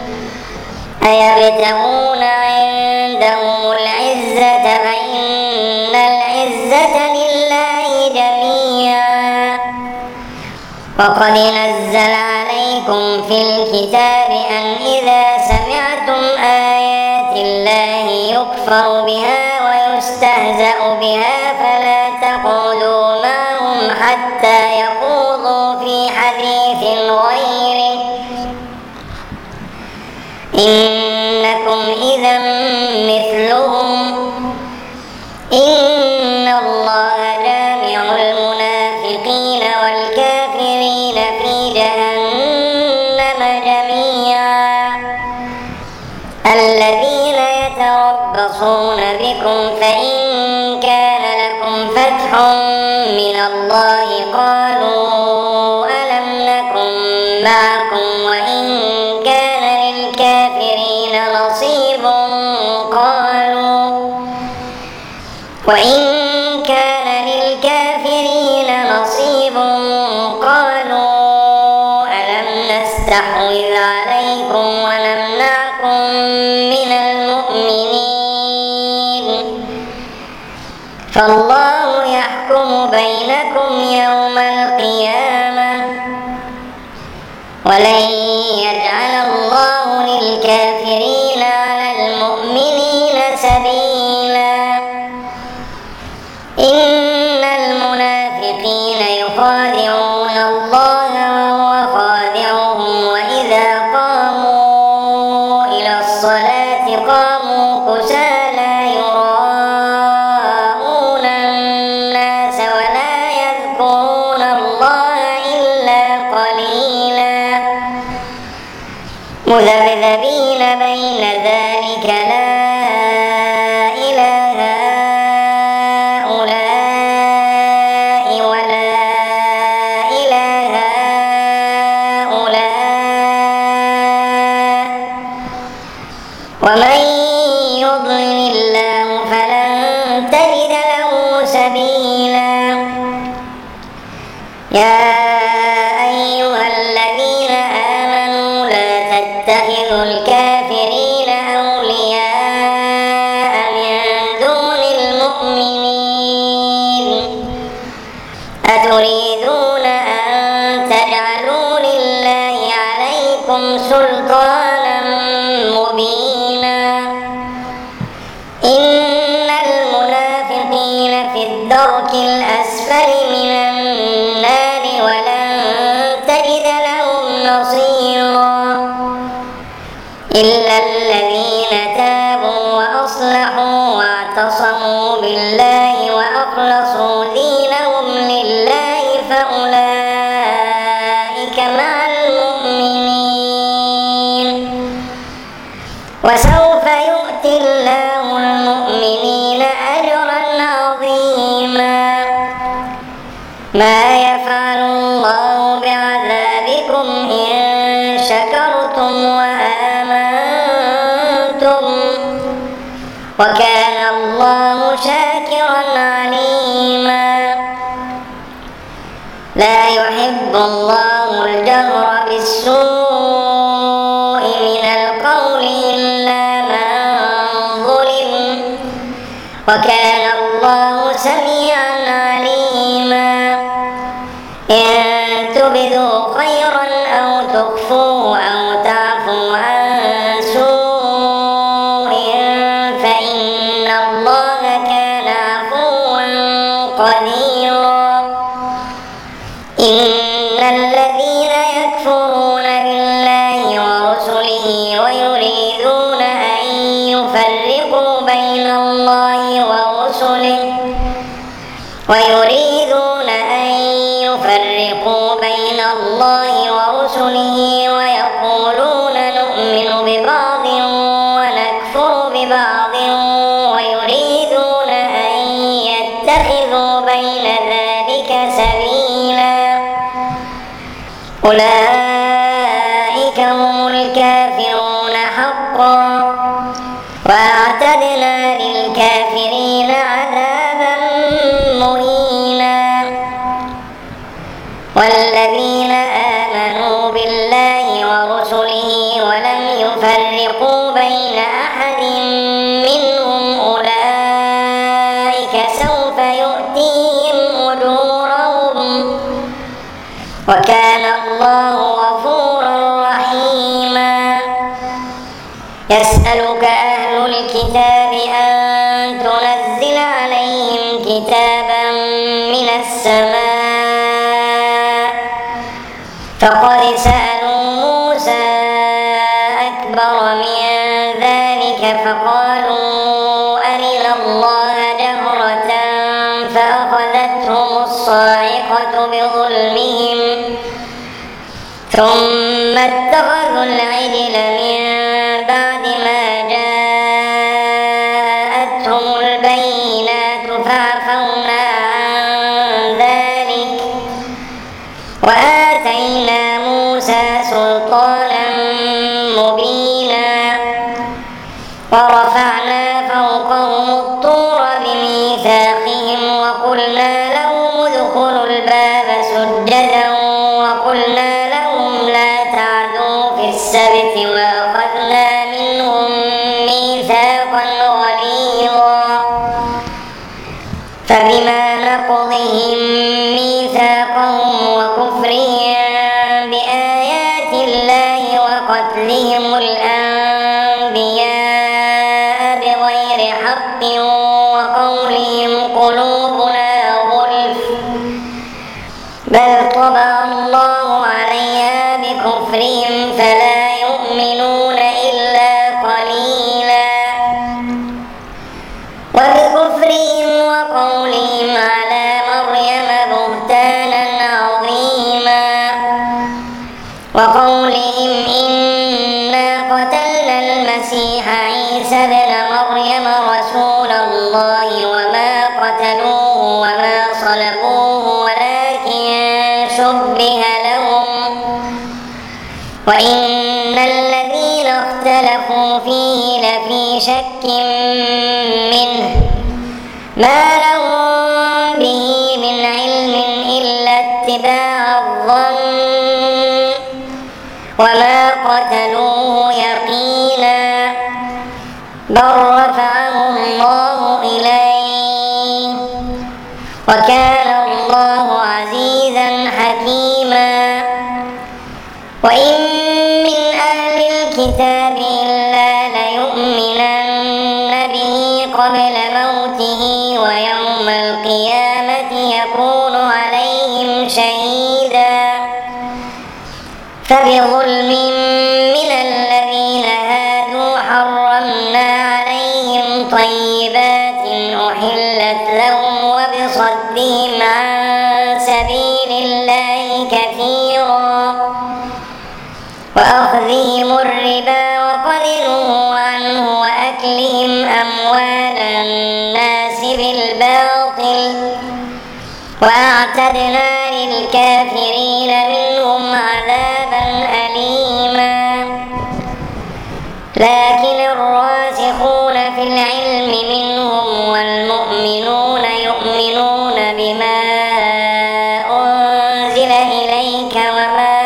أيبتغون عندهم العزة فإن العزة لله جميعا وقد نزل عليكم في الكتاب أن إذا سمعتم آيات الله يكفر بها ويستهزأ بها فلا تقعدوا معهم حتى يخوضوا في حديث غيره إنكم إذا مثلهم إن الله جامع المنافقين والكافرين في جهنم جميعا الذين يتربصون بكم فإن كان لكم فتح من الله قالوا ألم نكن معكم وإن كان للكافرين نصيب قالوا وإن كان للكافرين نصيب قالوا ألم نستحوذ عليكم ونمنعكم من المؤمنين فالله يحكم بينكم يوم القيامة ولن يجعل الله للكافرين على المؤمنين سبيلا إن المنافقين يخادعون الله وهو خادعهم وإذا قاموا إلى الصلاة قاموا كسالى يراءون الناس ولا يذكرون الله إلا قليلا مذبذبين بين ذلك لا إله هؤلاء يا أيها الذين آمنوا لا تتخذوا الكافرين أولياء من دون المؤمنين أتريدون أن تجعلوا لله عليكم سلطانا مبينا إن المنافقين في الدرك الأسفل من النار ولن تجد لهم نصيرا إلا الذين تابوا وأصلحوا واعتصموا بالله وأخلصوا دينهم لله فأولئك مع المؤمنين وسوف يؤتي الله المؤمنين أجرا عظيما ما يفعل الله بعذابكم إن شكرتم وآمنتم وكان الله شاكرا عليما لا يحب الله الجهر بالسوء من القول إلا من ظلم وكان الله سميعا عليما إن تبدوا خيرا أو تخفوا أو تعفوا عن سوء فإن الله كان عفوا قديرا إن الذين يكفرون بالله ورسله ويريدون أن يفرقوا بين الله ورسله ويريدون أن يفرقوا بين الله ورسله ويقولون نؤمن ببعض ونكفر ببعض ويريدون أن يتخذوا بين ذلك سبيلا أولئك هم الكافرون حقا وأعتدنا للكافرين عذابا مهينا والذين آمنوا بالله ورسله ولم يفرقوا بين أحد منهم أولئك سوف يؤتيهم أجورهم وكان الله غفورا رحيما يسألك أهل الكتاب أن تنزل عليهم كتابا من السماء فقد سألوا موسى أكبر من ذلك فقالوا أرنا الله جهرة فأخذتهم الصاعقة بظلمهم ثم اتخذوا العجل من بعد ما جاءتهم البينات فعفونا عن ذلك وآتينا موسى سلطانا مبينا ورفعنا فوقهم الطور بميثاقهم وقلنا لهم ادخلوا الباب سجدا وقلنا لهم لا تعدوا في السبت وأخذنا منهم ميثاقا غليظا فبما نقضهم ميثاقهم وكفرهم بآيات الله وقتلهم الأنبياء بغير حق وقولهم قلوبنا غلف بل طبع الله عليها بكفرهم فلا يؤمنون إلا قليلا وبكفرهم وقولهم على مريم بهتانا عظيما وقولهم إنا قتلنا المسيح عيسى ابن مريم رسول الله وما قتلوه وما صلبوه ولكن شبه لهم وإن الذين اختلفوا فيه لفي شك منه ما لهم به من علم إلا اتباع وما قتلوه يقينا بل رفعه الله إليه وكان الله عزيزا حكيما. وإن من أهل الكتاب إلا ليؤمنن به قبل موته ويوم القيامة يكون عليهم شهيدا. فبظلم من الذين هادوا حرمنا عليهم طيبات أحلت لهم وبصدهم عن سبيل الله كثيرا وأخذهم الربا وقد نهوا عنه وأكلهم أموال الناس بالباطل وأعتدنا للكافرين منهم عذابا أليما. لكن الراسخون في العلم منهم والمؤمنون يؤمنون بما أنزل إليك وما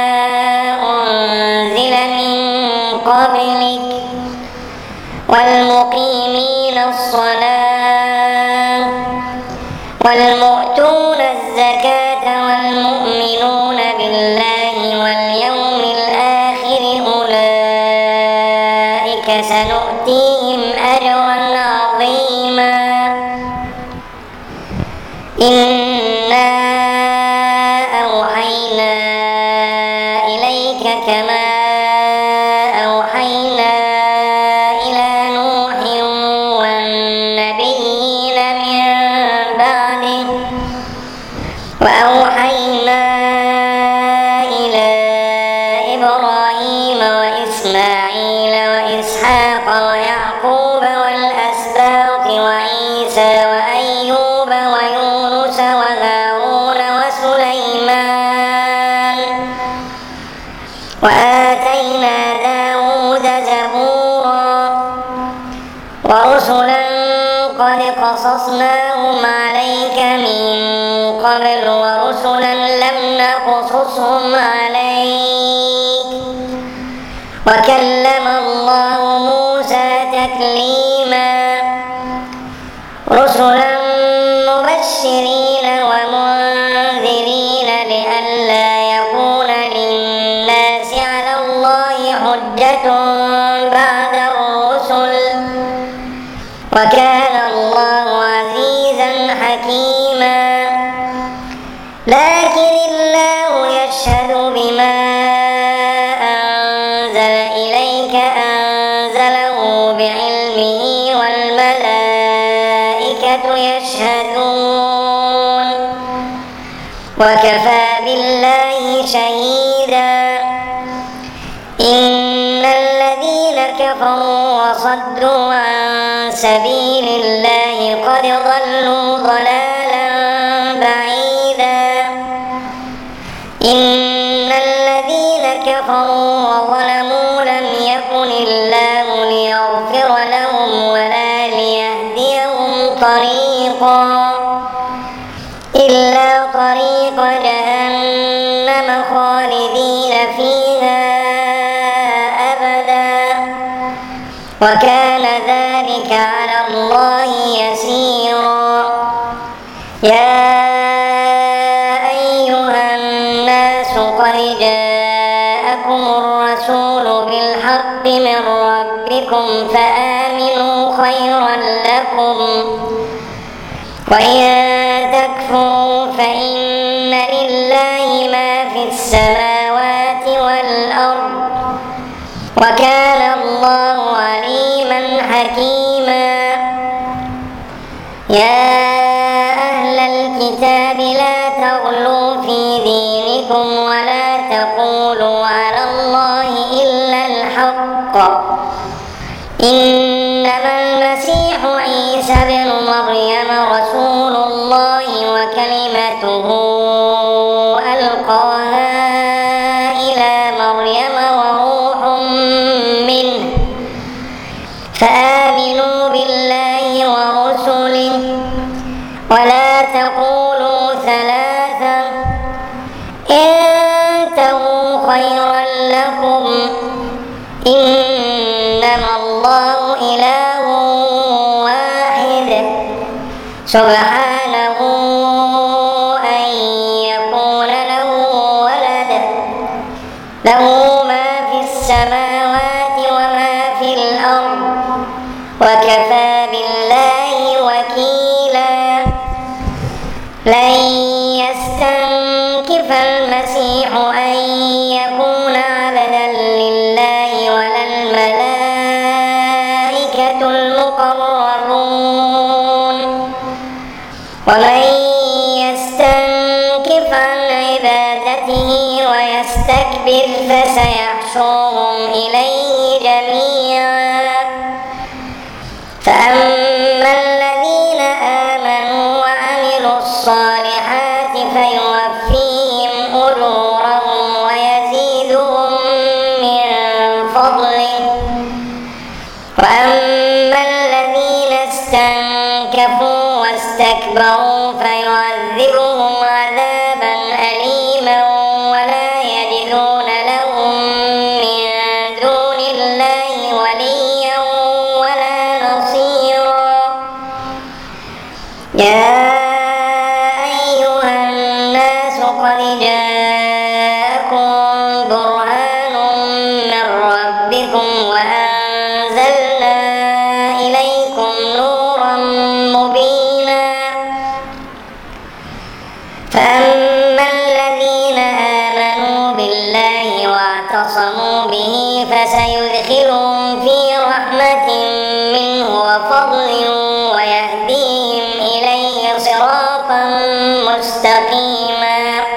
أنزل من قبلك والمقيمين الصلاة والمؤتون الزكاة والمؤمنون بالله واليوم الآخر أولئك سنؤتيهم أجرا عظيما. إنا أوحينا إليك كما أوحينا إلى نوح والنبيين من بعده وأوحينا إلى إبراهيم وإسماعيل وإسحاق ويعقوب والأسباط وعيسى وأيوب ويونس وهارون وسليمان وآتينا داود زبورا ورسلا قد قصصناهم عليك من قبل ورسلا لم نقصصهم عليك وكلم الله موسى تكليما. رسلا مبشرين ومنذرين لئلا يكون للناس على الله حجة بعد الرسل وكان الله عزيزا حكيما. لكن الله يشهد بما أنزل إليك أنزله بعلمه والملائكة يشهدون وكفى بالله شهيدا. إن الذين كفروا وصدوا عن سبيل الله قد ضلوا ضلالا بعيدا. إن الذين كفروا وظلموا لم يكن الله ليغفر لهم ولا ليهديهم طريقا إلا طريق جهنم خالدين فيها أبدا وكان ذلك على الله يسيرا. يا أيها الناس قد جاءكم الرسول بالحق من ربكم فآمنوا خيرا لكم وإن تكفروا فإن لله ما في السماوات والأرض وكان الله عليما حكيما. يا أهل الكتاب لا تغلوا في دينكم ولا تقولوا على الله إلا الحق. إنما المسيح عيسى بن مريم رسول الله وكلمته ألقاها إلى مريم وروح منه فآمنوا بالله ورسله ولا تقولوا ثلاثة انتهوا خيرا لكم سبحانه أن يكون له ولد، له ما في السماوات وما في الأرض، وكفى بالله وكيلا. لن يستنكف المسيح أن يكون عبدا لله ولا الملائكة المقربون، ومن يستنكف عن عبادته ويستكبر فسيحشرهم إليه جميعا. فأما الذين آمنوا وعملوا الصالحات فيوفيهم أجورهم ويزيدهم من فضله، وأما الذين استنكفوا واستكبروا فيعذبهم عذابا أليما ولا يجدون لهم من دون الله وليا ولا نصيرا. يا أيها الناس قد جاءكم برهان من ربكم وأنزلنا إليكم نورا مبينا. فأما الذين آمنوا بالله واعتصموا به فسيدخلهم في رحمة منه وفضل ويهديهم إليه صراطا مستقيما.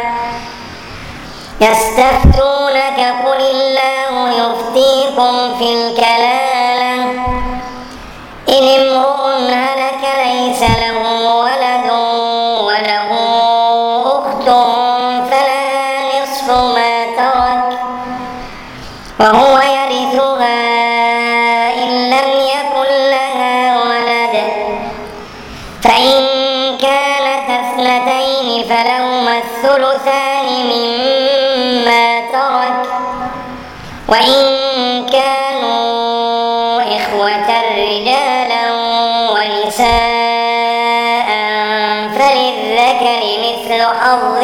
يستفتونك قل الله يفتيكم في الكلالة، إن امرؤ هلك ليس له ولد وله أخت فلها نصف ما ترك وهو يرثها إن لم يكن لها ولد، فإن كانت اثنتين فلهما الثلثان مما ترك، وإن كانوا إخوة رجالا ونساء فللذكر مثل حظ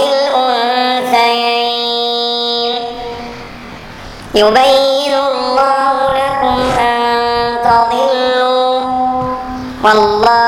الأنثيين. يبين الله لكم أن تضلوا والله